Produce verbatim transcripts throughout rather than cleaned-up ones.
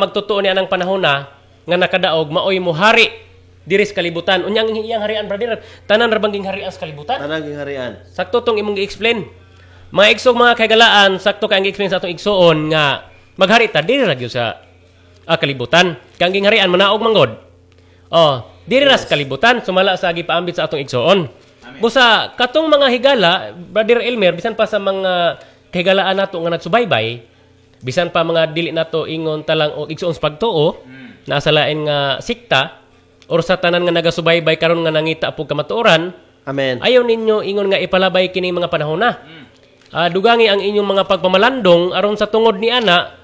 magtotoo niya ng panahon na nga nakadaog maoy mo hari diri sa kalibutan. Unyang iyang harian brother, tanan ra bangging harian sa kalibutan. Tanan ging harian. Sakto tong imong gi-explain. Mga igsog mga kagalaan, sakto kang gi-explain sa atong igsuon nga maghari ta diri ra gyud sa ah, kalibutan. Kang ging harian manaog manggod. Oh, diri ra sa kalibutan sumala sa gipaambit sa atong igsuon. Busa katong mga higala, Brother Elmer, bisan pa sa mga kahigalaan nato nga nagsubaybay, bisan pa mga dili nato ingon talang og igsuon sa pagtuo, mm. naa sa lain nga sikta or sa tanan nga nagasubaybay karon nga nangita pug kamatuoran. Amen. Ayaw ninyo ingon nga ipalabay kini mga panahon na. Mm. Uh, dugangi ang inyong mga pagpamalandong aron sa tungod ni ana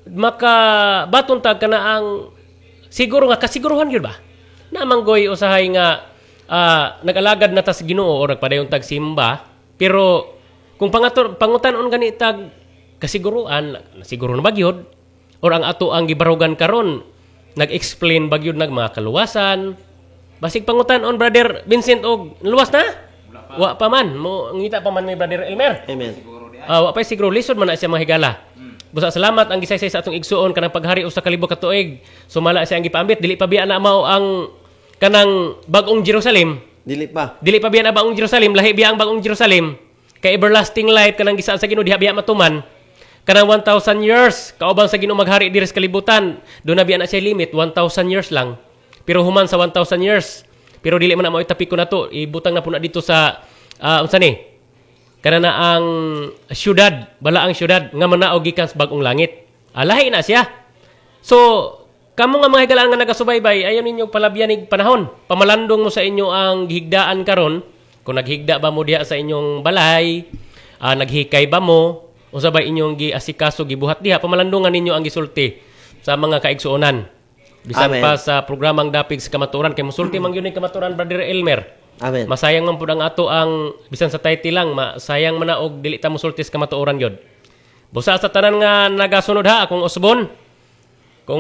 maka batuntag kana ang siguro nga kasiguruhan gyud ba? Namanggoy usahay nga uh, nag-alagad na tas Ginoo o nagpadayon tag simba, pero kung pangator pangutan-on gani tag kasiguruan, siguro na bagyod or ang ato ang gibarugan karon nag-explain bagyod nag mga kaluwasan. Basig pangutan-on Brother Vincent og luwas na? Wa pa man mo ngita pa man ni Brother Elmer. Amen. Ah, uh, wa pa siguro lisod man na siya mga higala. Busa salamat ang gisaysay sa atong igsuon kanang paghari usa ka libo ka tuig. Sumala siya ang gipaambit dili pa biya na mao ang kanang bagong Jerusalem. Dili pa. Dili pa biya na bagong Jerusalem, lahi biya ang bagong Jerusalem. Kay everlasting life kanang gisaan sa Ginoo diha biya matuman. Kanang one thousand years kaubang sa Ginoo maghari diri sa kalibutan. Do na biya na siya limit one thousand years lang. Pero human sa one thousand years. Pero dili man na mao itapik ko na to, ibutang na po na dito sa uh, unsa ni? Kana na ang syudad, bala ang syudad nga manaog gikan sa bagong langit. Alahi na siya. So, kamo nga mga higalaan nga nagasubaybay, ayaw ninyo palabyan ig panahon. Pamalandong mo sa inyo ang gihigdaan karon. Kung naghigda ba mo diha sa inyong balay, uh, naghikay ba mo, o sabay inyong giasikaso, gibuhat diha, pamalandungan ninyo ang gisulti sa mga kaigsuonan. Bisan Amen. pa sa programang Dapig sa Kamaturan, kay musulti man yun yung Kamaturan, Brother Elmer. Amen. Masayang man pud ang ato ang, bisan sa title lang, masayang man na og dili ta musulti sa kamatuoran yun. Busa sa tanan nga nagasunod ha, akong usbon, kung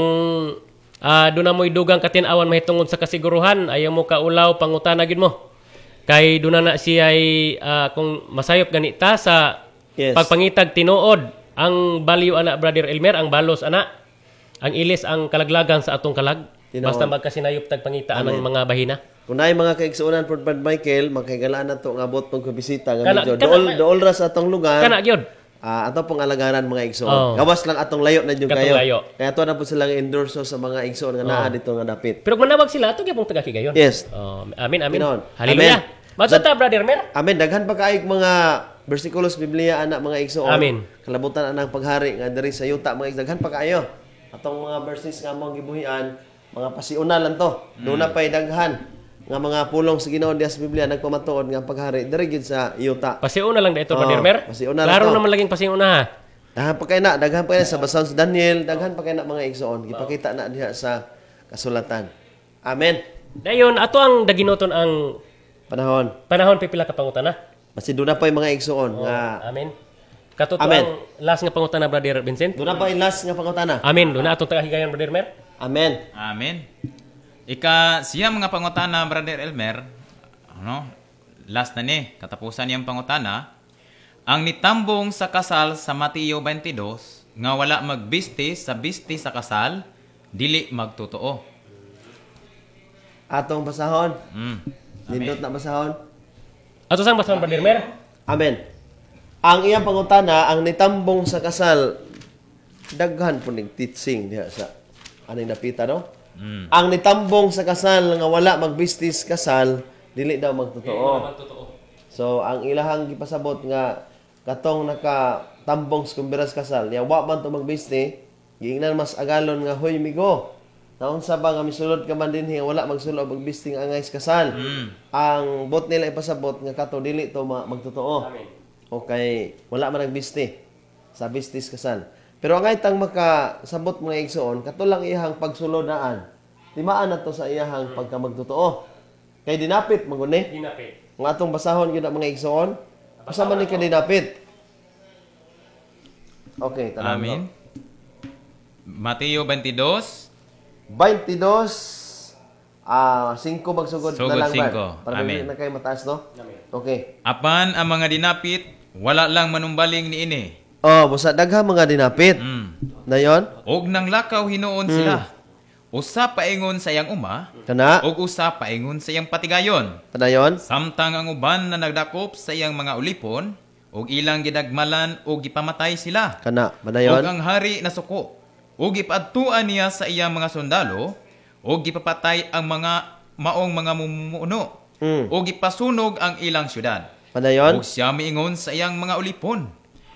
uh, doon na mo'y dugang katinawan mahitungod sa kasiguruhan, ayaw mo kaulaw, pangutana gid mo. Kay doon na na siya ay, uh, kung masayop ganita sa Yes. pagpangitag tinuod, ang baliw ana Brother Elmer, ang balos ana, ang ilis ang kalaglagan sa atong kalag. Tinuod. Basta magkasinayop tagpangitaan ng mga bahina. Kung naay mga kaigsuonan por Brad Michael, magkaigalaan na to nga abot pong bisita nga Kana- medyo kana- dool dool ra sa atong lugar. Kana gyud. Ah, ato pong alagaran mga igsoon. Oh. Gawas lang atong layo na jud Katong kayo. layo. Kaya to na po silang endorso sa mga igsoon nga naa dito nga dapit. Pero kung manawag sila, ito gyapong taga-Kigayon. Yes. Oh, amin, amin. Ginoon. Hallelujah. Amen. Matata, Brother Mer. Amen. Daghan pa kaayog mga bersikulos Biblia ana mga igsoon. Amen. Kalabutan anang paghari nga diri sa yuta mga igsoon. Daghan pa kaayo. Atong mga verses nga mong gibuhian, mga pasiuna lang to. Doon na pa'y daghan nga mga pulong sa Ginoo diha sa Biblia nagpamatuod nga paghari diri gid sa yuta. Pasiuna lang dito, Oh, Brother Mer. pasiuna lang Klaro to. naman laging pasiuna ha. Daghan pa kay na, daghan pa kay na sa basahon sa Daniel, daghan pa kay na mga igsoon. Gipakita na diha sa kasulatan. Amen. Dayon, ato ang daginoton ang Panahon. panahon pipila ka pangutana. Basi doon na pa yung mga igsoon nga Amen. Katuto Amen. ang last nga pangutana, Brother Vincent. doon na pa yung last nga pangutana. Amen. Doon na atong taga-Higayon, Brother Mer. Amen. Amen. Ika siya mga pangutana, Brother Elmer, ano, last na ni, katapusan niyang pangutana, ang nitambong sa kasal sa Mateo twenty-two, nga wala magbiste sa biste sa kasal, dili magtotoo. Atong basahon. Mm. Nindot na basahon. Ato sang basahan, Brother Mer. Amen. Ang iyang pangutana, ang nitambong sa kasal, daghan po ning teaching diha sa aning napita, no? Mm. Ang nitambong sa kasal nga wala magbistis kasal, dili daw magtotoo. So, ang ilahang gipasabot nga katong nakatambong sa kumbiras kasal, niya wa man to magbiste, giingnan mas agalon nga hoy migo. Naunsa ba nga misulod ka man dinhi wala magsulod magbiste nga angay sa kasal. Mm. Ang bot nila ipasabot nga kato dili to ma- magtotoo. Amen. Okay, wala man nagbiste sa bistis kasal. Pero ang tang makasabot mga igsoon, kato lang iyahang pagsulodaan. Timaan na to sa iyahang pagka magtotoo. Kay dinapit maguni. Dinapit. Ang atong basahon yun ang mga igsoon. Asa man ni ka dinapit? Okay, tanong Amen. Mateo twenty-two, twenty-two, ah, five magsugod Sugod na lang ba? singko. Para Amen. dili na kayo mataas, no? Amen. Okay. apan ang mga dinapit, wala lang manumbaling ni ini. Oh, busa daghang mga dinapit. Mm. Dayon, Og nang lakaw hinuon sila. Usa paingon sa iyang uma, kana, og usa paingon sa iyang patigayon. padayon, Samtang ang uban na nagdakop sa iyang mga ulipon, og ilang gidagmalan og gipamatay sila. kana, Og padayon, ang hari nasuko. Og gipadtuan niya sa iyang mga sundalo, og gipapatay ang mga maong mga mumuno. mm, Og gipasunog ang ilang syudad. padayon, Og siya miingon sa iyang mga ulipon.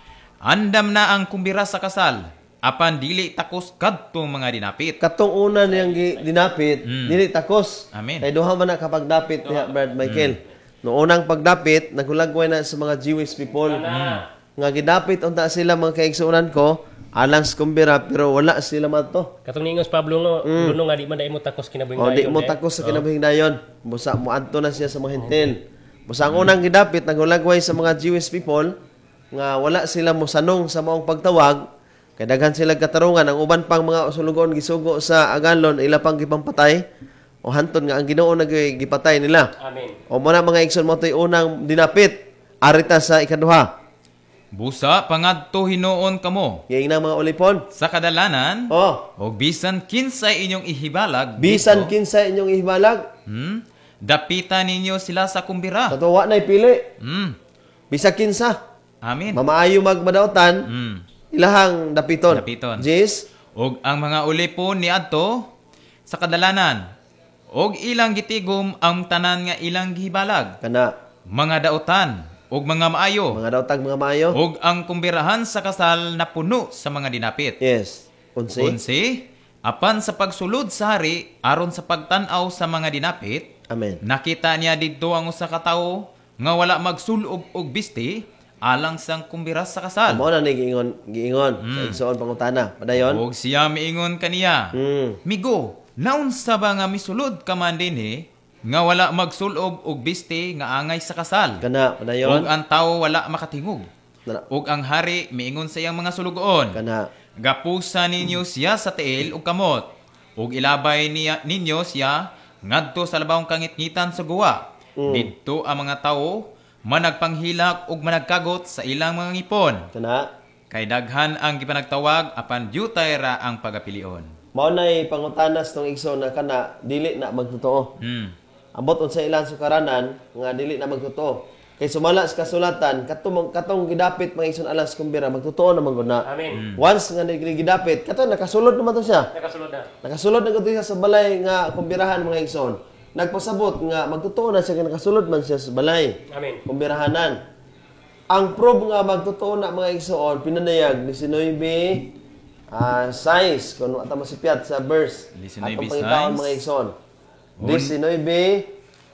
Andam na ang kumbira sa kasal, apan dili takos kadtong mga dinapit. katong una niyang gi- dinapit, Mm. dili takos. Amen. Kay duha man na kapag dapit niya, Brad Michael. No unang pagdapit, nagulagway na sa mga Jewish people. Nga gidapit unta sila mga kaigsuonan ko, alang sa kumbira pero wala sila madto. Katong niingos Pablo no, luno nga di man dai mo takos kinabuhing O di dayon, mo eh. takos sa kinabihing dayon. Busa mo adto na siya sa mga hentil. Busa ang unang gidapit nagulagway sa mga Jewish people nga wala sila mosanong sa maong pagtawag kay daghan sila katarungan ang uban pang mga usulugon gisugo sa agalon ila pang gipampatay o hanton nga ang Ginoo nagipatay nila. Amen. O mo na mga igsoon mo to'y unang dinapit arita sa ikaduha. Busa pangadto hinuon kamo Giing na mga ulipon. sa kadalanan, Oh, og bisan kinsay inyong ihibalag bisan dito, kinsa inyong ihibalag, hmm, dapitan ninyo sila sa kumbira. kato wa nay pili. Hmm. Bisa kinsa. Amen. Mamaayo magmadautan, Hmm. ilahang dapiton. Dapiton. Jis, Og ang mga ulipon ni adto sa kadalanan, og ilang gitigom ang tanan nga ilang gihibalag, kana, mga dautan og mga maayo, mga dautag mga maayo. og ang kumbirahan sa kasal na puno sa mga dinapit. Yes. Unsi. Unsi, apan sa pagsulod sa hari aron sa pagtan-aw sa mga dinapit, Amen. nakita niya didto ang usa ka tawo nga wala magsulob og bisti alang sang kumbira sa kasal. Amo na ni giingon, giingon sa igsoon pangutana. Padayon. Og siya miingon kaniya, Mm. Migo, naunsa ba nga misulod ka man dinhi nga wala magsulob og bisti nga angay sa kasal? Kana, Og padayon. ang tawo wala makatingog. Kana, Og ang hari miingon sa iyang mga sulugoon, kana. Gapusa ninyo siya sa tiil ug kamot, ug ilabay niya ninyo siya ngadto sa labawong kangitngitan sa guwa. Mm. Didto ang mga tawo managpanghilak ug managkagot sa ilang mga ngipon. Kana. Kay daghan ang gipanagtawag apan diutay ra ang pagapilion. Mao nay pangutanas tong igsoon na kana dili na magtotoo. Hmm. Ambot unsa ilang sukaranan nga dili na magtotoo. Kay sumala sa kasulatan katong katong gidapit mga igsoon alang sa kumbira magtotoo naman gud na. Amen. Once nga gidapit, kato nakasulod naman to siya. Nakasulod na. Nakasulod na gud siya sa balay nga kumbirahan mga igsoon. Nagpasabot nga magtotoo na siya kay nakasulod man siya sa balay. Amen. Kumbirahanan. Ang probe nga magtotoo na mga igsoon pinanayag nineteen ah size kung ata masipyat sa verse. nineteen Atong pangitaon size. mga igsoon. Un- nineteen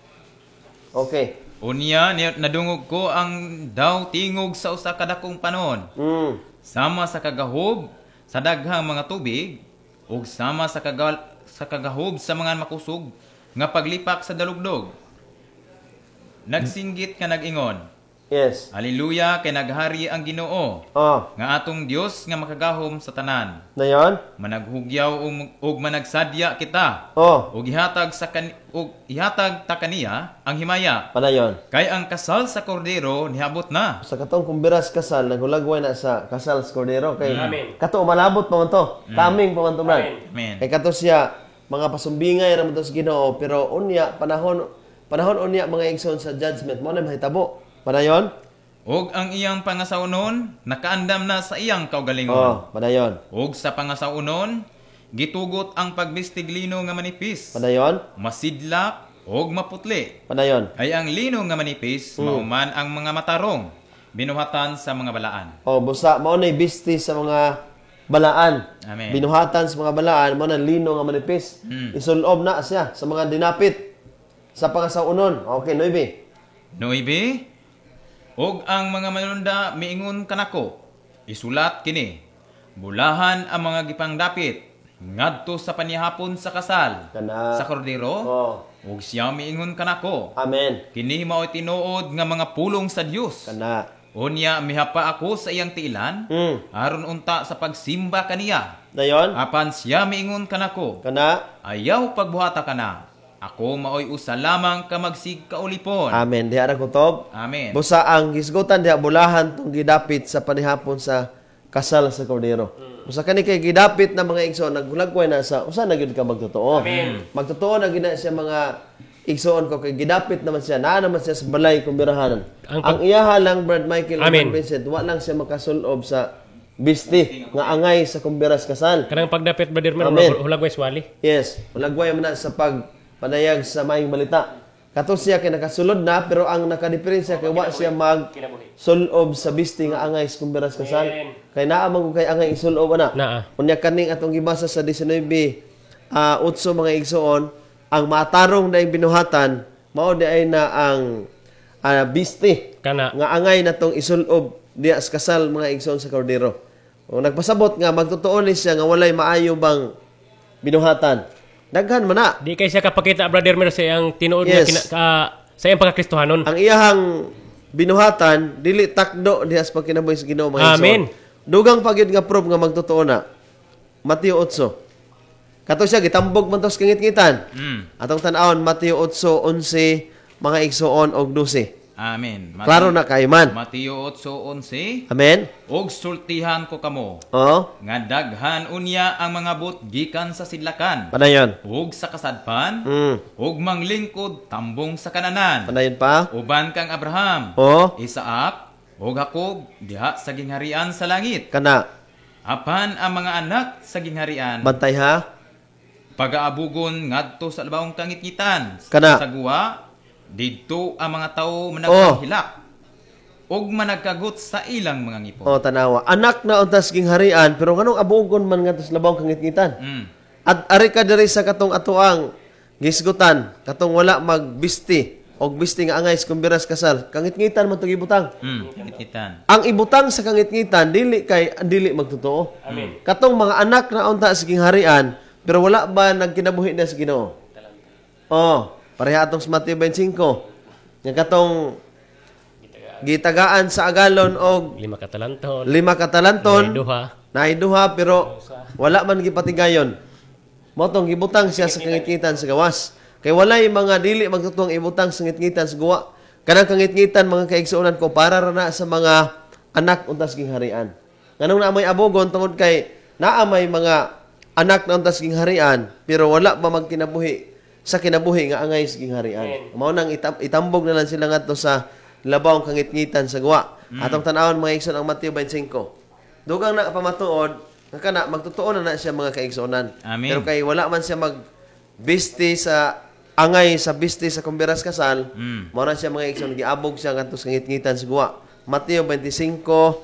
Okay. Unya ni- nadungog ko ang daw tingog sa usa ka dakong panon. Mm. Sama sa kagahob sa daghang mga tubig ug sama sa kagal sa kagahob sa mga makusog nga paglipak sa dalugdog. Nagsinggit ka nag-ingon, Yes. Hallelujah kay naghari ang Ginoo Oh, nga atong Dios nga makagahom sa tanan. na yon? Managhugyaw ug, ug managsadya kita. Oh, Ug ihatag sa kan ug ihatag ta kaniya ang himaya. padayon. Kay ang kasal sa kordero nihabot na. Sa katong kumbiras kasal, nagulagway na sa kasal sa Cordero. Kay Amen. kato malabot pa man to. Kaming pa man to, Brad. Amen. Amen. Kay kato siya, mga pasumbingay ra man to sa Ginoo, pero unya panahon panahon unya mga igsoon sa judgment mo na mahitabo. Padayon? Ug ang iyang pangasaunon nakaandam na sa iyang kaugalingon. Oh, padayon. Ug sa pangasaunon gitugot ang pagbistig lino nga manipis, Padayon? masidlak ug maputli. Padayon. Ay ang lino nga manipis mauman ang mga matarong binuhatan sa mga balaan. Oh, busa mao nay bisti sa mga balaan. Amen. Binuhatan sa mga balaan mo na lino nga manipis. Mm. Isulob na siya sa mga dinapit sa pangasaunon. Okay, Noybe. Noibe, og ang mga manununda miingon kanako, isulat kini. Bulahan ang mga gipangdapit ngadto sa panihapon sa kasal Kana. sa kordero. Oh, Ug siya miingon kanako, amen. kini mao'y tinuod nga mga pulong sa Dios. Kana. Unya mihapa ako sa iyang tiilan Mm. aron unta sa pagsimba kaniya. Dayon? Apan siya miingon kanako, Kana. ayaw pagbuhata kana. Ako mao'y usa lamang ka magsig kaulipon. Amen. Diha ra kutob. Amen. Busa ang hisgutan diha bulahan tong gidapit sa panihapon sa kasal sa kordero. Usa kani kay gidapit na mga igsoon naghulagway na sa usa na gyud ka magtotoo. Amen. Magtotoo na gina siya mga igsoon ko kay gidapit naman siya naa naman siya sa balay kumbirahanan. Ang Ang, pag- iyaha lang Brad Michael Amen. Brad Vincent wa lang siya makasulob sa bisti nga angay sa kumbiras kasal. Kanang pagdapit Brother Mer Amen. hulagway swali. Yes, hulagway man na sa pagpanayag sa maayong balita. Kato siya kay nakasulod na pero ang nakadiferensya kay wa siya mag sulob sa bisti nga angay sa kumbiras kasal. Kay naa man kay angay isulob ana. Naa. Unya kaning atong gibasa sa nineteen uh, utso mga igsoon, ang matarong na binuhatan mao di ay na ang uh, bisti Kana. nga angay natong isulob diya sa kasal mga igsoon sa kordero. O nagpasabot nga magtotoo ni siya nga walay maayo bang binuhatan. Daghan man na. Di kay siya kapakita Brother Mer sa iyang tinuod Yes. nga kina, ka, sa iyang pagkakristohanon. Ang iyahang binuhatan dili takdo diha sa pagkinabuhi sa Ginoo mga igsoon. Amen. Dugang pagyud nga proof nga magtotoo na. Mateo eight. Kato siya gitambog man tos kangit-ngitan. Mm. Atong tan-awon Mateo eight eleven mga igsoon og twelve. Amen. Mati- Klaro na kay man. Mateo eight eleven, Amen. og sultihan ko kamo Oh, nga daghan unya ang mga but gikan sa sidlakan panayon. ug sa kasadpan Mm. ug manglingkod tambong sa kananan Panayon pa. uban kang Abraham, Oh, Isaak ug Jacob diha sa gingharian sa langit. kana. Apan ang mga anak sa gingharian Bantay ha. pagaabugon ngadto sa labawong kangitngitan Kana. sa guwa didto ang mga tawo managpahilak ug managkagot sa ilang mga ngipon. Oh, tanawa. Anak na untas ging harian pero nganong abugon man nga tos labaw kangit-ngitan. Mm. At ari ka diri sa katong atuang gisgutan, katong wala magbisti og bisti nga angay sa kumbiras kasal. Kangit-ngitan man to gibutang. Mm. Kangitngitan. Ang ibutang sa kangit-ngitan dili kay dili magtotoo. Amen. Katong mga anak na unta sa harian pero wala ba nagkinabuhi na sa Ginoo? Oh, pareha atong sa Mateo twenty-five. Nga katong gitagaan sa agalon og Lima ka talanton. lima ka talanton. Duha. Naiduha pero wala man gipatigayon. Mao tong gibutang siya sa kangitngitan sa gawas. Kay walay mga dili magtutuang ibutang sa kangitngitan sa guwa. Kanang kangitngitan mga kaigsuonan ko para ra na sa mga anak untas gingharian. Nganong na may abogon tungod kay naa may mga anak na untas gingharian pero wala ba magkinabuhi sa kinabuhi nga angay sa gingharian. Mao nang itam- itambog na lang sila ngadto sa labawong kangitngitan sa guwa. Atong tan-awon mga igsoon ang Mateo twenty-five. Dugang na pamatuod, nga kana magtotoo na na siya mga kaigsuonan. Amen. Pero kay wala man siya mag bisti sa angay sa bisti sa kumbiras kasal, Mm. mao na siya mga igsoon giabog siya ngadto sa kangitngitan sa guwa. Mateo twenty-five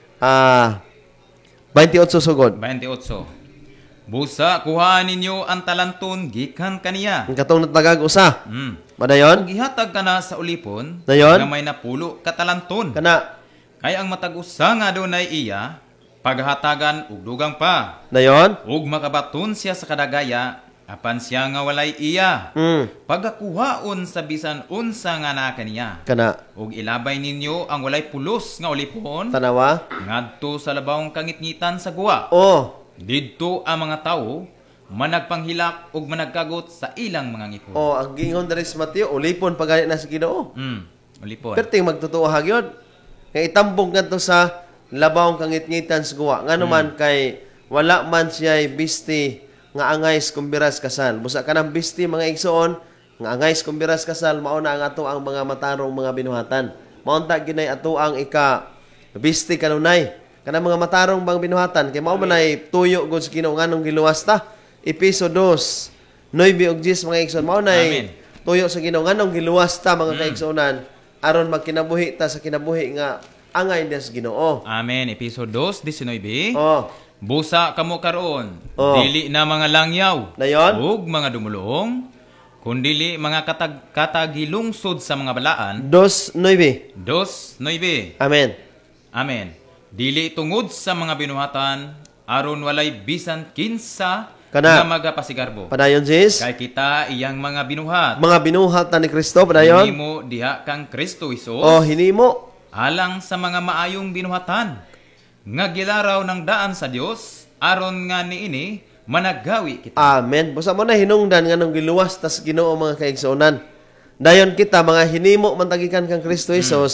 ah twenty-eight sugod. twenty-eight. Busa kuhaan ninyo ang talanton gikan kaniya. Ang katong natagag usa. Mm. Madayon? Ug ihatag ka na sa ulipon Dayon? nga may napulo ka talanton. Kana. Kay ang matag-usa nga dunay iya paghatagan og dugang pa. Dayon? Ug makabaton siya sa kadagaya apan siya nga walay iya. Mm. Pagakuhaon sa bisan unsa nga naa kaniya. Kana. Ug ilabay ninyo ang walay pulos nga ulipon Tanawa? ngadto sa labawong kangitngitan sa guwa. Oh. Didto ang mga tawo managpanghilak ug managkagot sa ilang mga ngipon. Oh, ang gingon diri sa Mateo, ulipon pagani na sa Ginoo. Mm, ulipon. Perting magtotoo hagyod. Kay itambong ngadto sa labawong kangitngitan sa guwa. Ngano man kay wala man siya bisti nga angay sa kumbiras kasal. Busa ka ng bisti mga igsoon nga angay sa kumbiras kasal mao na ang ato ang mga matarong mga binuhatan. Maunta ginay ato ang ika bisti kanunay. Kanang mga matarong bang binuhatan kay mao man ay tuyo gud sa Ginoo nganong giluwas ta. Episo two, nine og ten mga igsoon mao na Amen. tuyo sa Ginoo nganong giluwas ta mga kaigsuonan aron magkinabuhi ta sa kinabuhi nga angay niya sa Ginoo. Amen. Episode two, nineteen. Oh, Busa kamo karon. Oh. Dili na mga langyaw. Dayon? Ug mga dumulong. Kundili mga katag katagilungsod sa mga balaan. dos nine. Dos, nine. Amen. Amen. Dili tungod sa mga binuhatan aron walay bisan kinsa Kana. nga magapasigarbo. Padayon sis. Kay kita iyang mga binuhat. Mga binuhat ta ni Kristo padayon. Hinimo diha kang Kristo Hesus. Oh, hinimo. Alang sa mga maayong binuhatan nga gilaraw ng daan sa Dios aron nga niini managgawi kita. Amen. Busa mo na hinungdan nga nung giluwas tas Ginoo mga kaigsuonan. Dayon kita mga hinimo man tagikan kang Kristo Jesus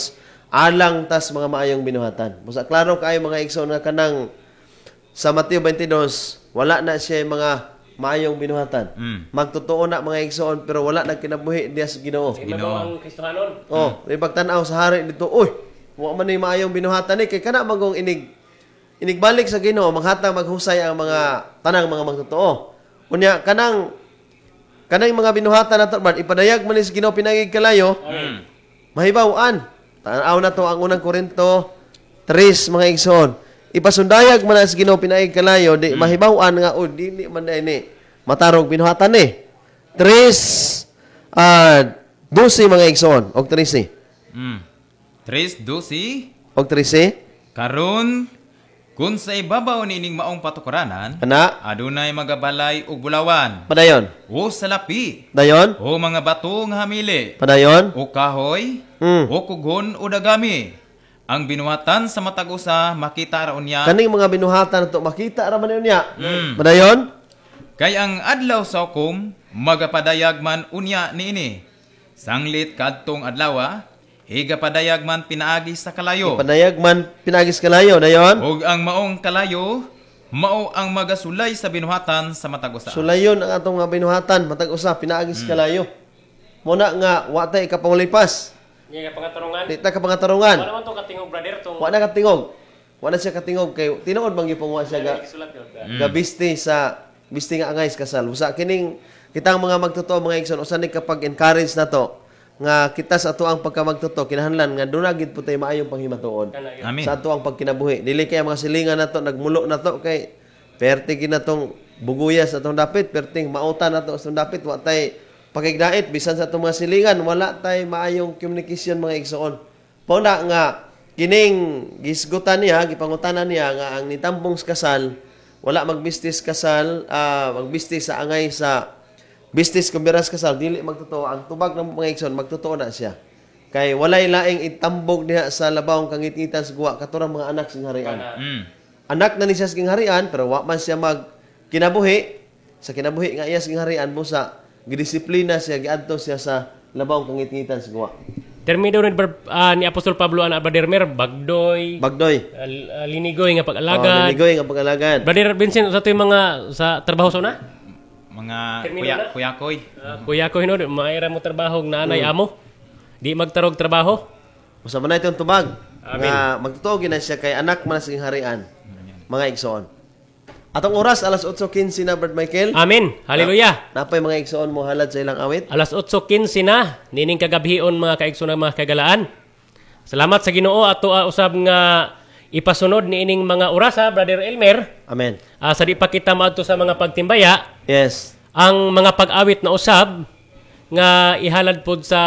alang tas mga maayong binuhatan. Busa klaro kaayo mga igsoon nga kanang sa Mateo twenty-two, wala na siya mga maayong binuhatan. Mm. Magtotoo na mga igsoon pero wala na kinabuhi diya sa Ginoo. Ginoo Ginoo. ang Kristohanon. Oh, mm. pagtanaw sa hari dito, uy, wa man ni maayong binuhatan ni kay kana magong inig inigbalik sa Ginoo maghatag maghusay ang mga tanang mga magtotoo. Unya kanang kanang mga binuhatan nato man ipadayag man ni sa Ginoo pinagig kalayo. Mm. Mahibaw-an. Tanaw na to ang unang Korinto three mga igsoon. Ipasundayag man sa Ginoo pinaig kalayo di mahibaw-an nga o dili man dai ni matarog binuhatan ni. three ah twelve mga igsoon og thirteen. Mm. Tres, dosi, Og thirteen. karon kun sa ibabaw nining maong patukuranan, Ana adunay magabalay ug bulawan, padayon. o salapi, Dayon. o mga bato nga hamili, Padayon. o kahoy, Mm. o kugon o dagami. Ang binuhatan sa matag usa makita raon niya. Kaning mga binuhatan nato makita ra man niya. Mm. Padayon. Kay ang adlaw sa hukom magapadayag man unya niini. Sanglit kadtong adlaw, higapadayag man pinaagi sa kalayo. Padayag man pinagis kalayo dayon. Ug ang maong kalayo mao ang magasulay sa binuhatan sa matag usa. Sulayon ang atong mga binuhatan matag usa pinaagis kalayo. Muna nga wa tay kapanglipas. Nga pangatarungan. Di ta kapangatarungan. Wala man to katingog brother tong Wa na katingog. Wa na siya katingog kay tinuod bang gipong wa siya ga, isulat yun. ga bisti sa bisti nga angay sa kasal. Usa kining kitang mga magtotoo mga igsoon usa ni kapag encourage na to nga kita sa ato ang pagkamagtotoo kinahanglan nga dunay gid putay maayong panghimatuon. Kana yun. Amen. Sa ato ang pagkinabuhi. Dili kay ang mga silingan nato nagmulo na to kay perti gid natong buguyas atong dapit, perting mautan nato sa atong dapit wa tay pakigdait bisan sa atong mga silingan wala tay maayong communication mga igsoon. Pauna nga kining gisgutan niya, gipangutanan niya nga ang nitambong sa kasal wala magbistis kasal, ah, magbistis sa angay sa bistis kumbiras kasal dili magtotoo ang tubag ng mga igsoon magtotoo na siya. Kay walay laing itambog diha sa labawong kangit-ngitan sa guwa katurang mga anak sing harian. Mm. Anak na ni siya sing harian pero wa man siya mag kinabuhi sa kinabuhi nga iya sing harian busa gidisiplina siya giadto siya sa labawong kangit-ngitan sa guwa. Termino ni, uh, ni Apostol Pablo an Brother Mer bagdoy, Bagdoy. uh, linigoy nga Oh, pag-alagad. naligoy nga pag-alagad. Brother Vincent sa to yung mga sa trabaho sa una? Mga Termino kuya, na? kuyakoy. Uh, kuya ko hinod, maayra mo trabaho na anay amo. Di magtarog trabaho. Usa man na itong tubag. Amen. Nga magtotoo gid na siya kay anak man sa sing harian. Mga igsoon. Atong oras alas eight fifteen na Brad Michael. Amen. Hallelujah. Napay mga igsoon mo halad sa ilang awit. Alas eight fifteen na, nining kagabhion mga kaigsoon mga kagalaan. Salamat sa Ginoo ato uh, usab nga ipasunod niining mga oras ha, Brother Elmer. Amen. Uh, sa di pa kita maadto sa mga pagtimbaya, Yes. ang mga pag-awit na usab nga ihalad pod sa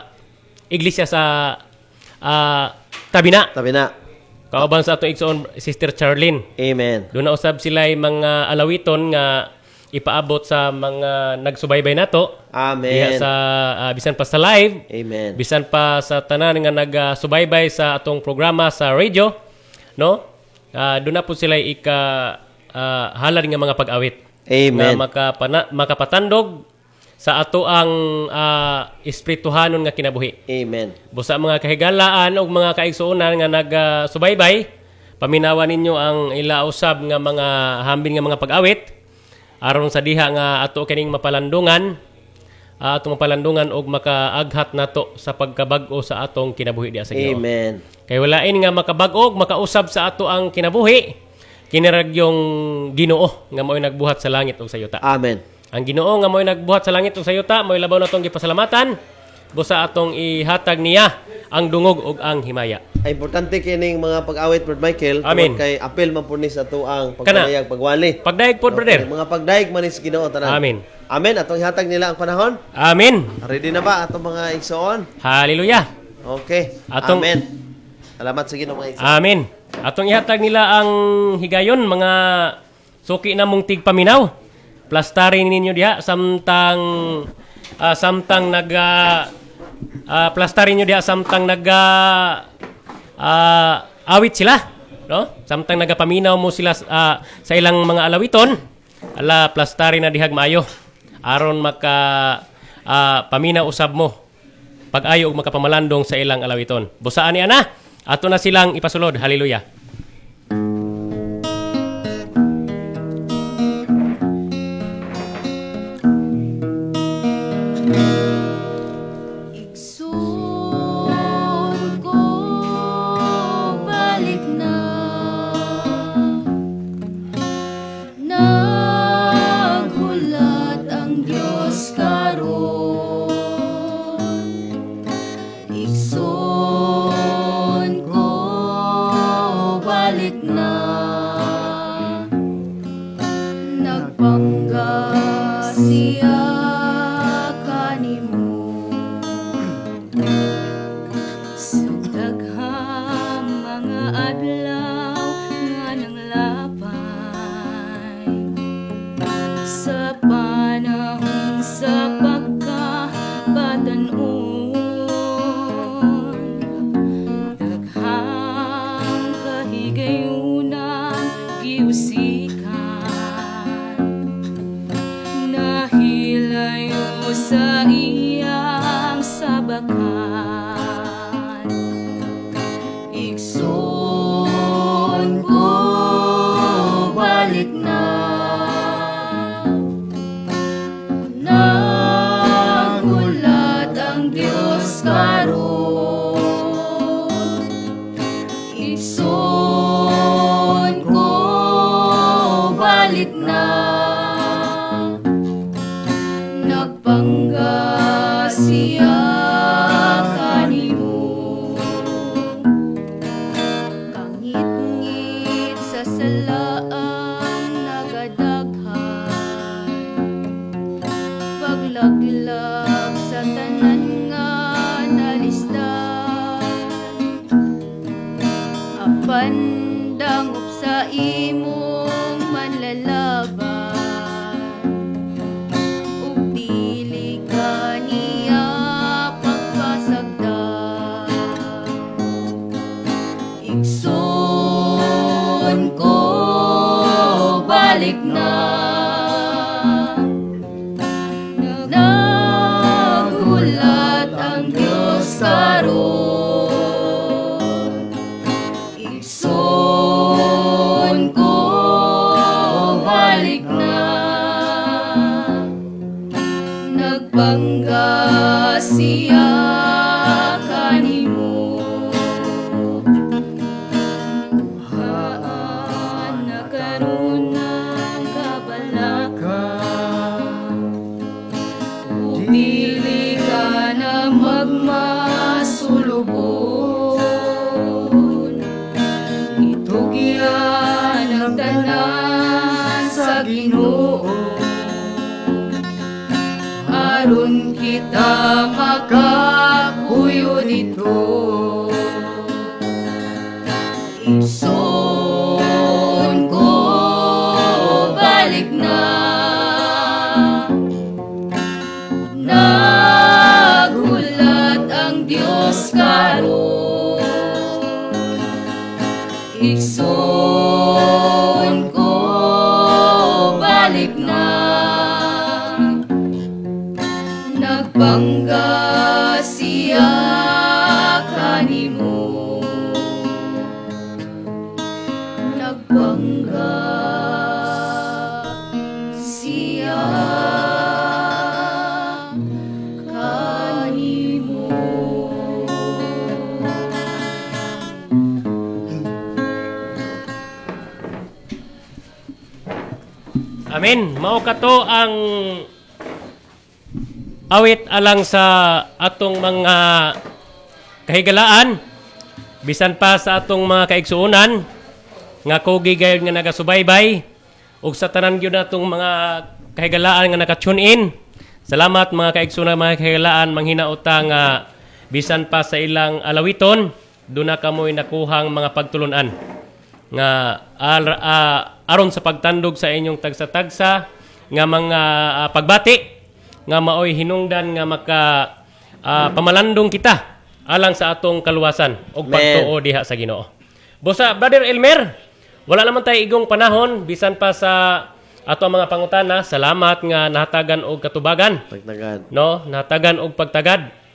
iglesia sa uh, Tabina. Tabi na. Kauban sa ato igsoon Sister Charlene. Amen. Doon na usab sila mga alawiton nga ipaabot sa mga nagsubaybay nato. Amen. Diha sa ah, bisan pa sa live, Amen. bisan pa sa tanan nga nagsubaybay sa atong programa sa radio, no? Ah, doon na po sila ika ah, halad nga mga pag-awit. Amen. Nga makapana, makapatandog sa ato ang ah, espirituhanon nga kinabuhi. Amen. Busa mga kahigalaan o mga kaigsuonan nga nagsubaybay, paminawan ninyo ang ila usab nga mga hambin nga mga pag-awit aron sa diha nga ato kining mapalandungan, uh, atong mapalandungan og makaaghat nato sa pagkabag-o sa atong kinabuhi diha sa Ginoo. Amen. Kay walain nga makabag-og, makausab sa ato ang kinabuhi, kinirag yung Ginoo nga mo'y nagbuhat sa langit ug sa yuta. Amen. Ang Ginoo nga mo'y nagbuhat sa langit ug sa yuta, mo'y labaw natong gipasalamatan, busa atong ihatag niya ang dungog ug ang himaya. Ay importante kining mga pag-awit Brad Michael. Amen. Tungod kay apel man po ni sa tuang pagpayag pagwali. Pagdaig pod, brother. Okay, mga pagdaig man ni sa Ginoo tanan. Amen. Amen. Atong ihatag nila ang panahon. Amen. Ready na ba atong mga igsoon? Hallelujah. Okay. Atong- Amen. Salamat sa Ginoo mga igsoon. Amen. Atong ihatag nila ang higayon, mga suki na mong tigpaminaw. Plastarin ninyo diha samtang ah, samtang naga ah, plastarin nyo diha samtang naga ah, awit sila, no? Samtang nagapaminaw mo sila ah, sa ilang mga alawiton, ala plastarin na dihag maayo aron maka ah, paminaw usab mo pag-ayo og makapamalandong sa ilang alawiton. Busaan ni ana, ato na silang ipasulod. Hallelujah. Igsoon ko, balik na. Naghulat ang Diyos karon. Igsoon ko, balik na. Nagpangga siya kanimo. Sugdaghang mga adlaw nga nanglapay sa panahon sa pagkabatanon, daghang kahigayunan giusikan, nahilayo sa iyang sabakan. Igsoon ko, balik na. Nagulat ang Diyos karon. Igsoon ko, balik na. Nagpangga siya kanimo. Kangit-ngit sa salaang nagadaghan, paglaglag sa tanan nga nalisdan. Apan dangop sa imong manlalaban, ug dili ka niya pagkasagdan. Igsoon ko, balik na. Nagulat ang Diyos karon. Igsoon ko, balik na. Nagpangga siya kanimo. Haan na karon ng kabalakan, ug dili ka na magmasulubon. Itugyan ang tanan sa Ginoo, aron kita makapuyo dito. Igsoon ko, balik na. Nagulat ang Diyos karon. Igsoon ko, balik na. Nagpangga siya kanimo. Nagpangga siya kanimo. Amen. Mao kato ang awit alang sa atong mga kahigalaan, bisan pa sa atong mga kaigsuonan nga kugi gayud nga nagasubaybay, ug sa tanan gyud natong mga kahigalaan nga naka-tune in. Salamat mga kaigsuonan, mga kahigalaan, manghinaota nga bisan pa sa ilang alawiton doon na kamoy nakuhang mga pagtulunan nga al, uh, aron sa pagtandog sa inyong tagsa-tagsa nga mga uh, pagbati nga maoy hinungdan nga maka uh, pamalandong kita alang sa atong kaluwasan og pagtuo diha sa Ginoo. Bosa Brother Elmer, wala naman tay igong panahon bisan pa sa ato ang mga pangutana. Salamat nga nahatagan og katubagan. Pagtagad. No, nahatagan og pagtagad.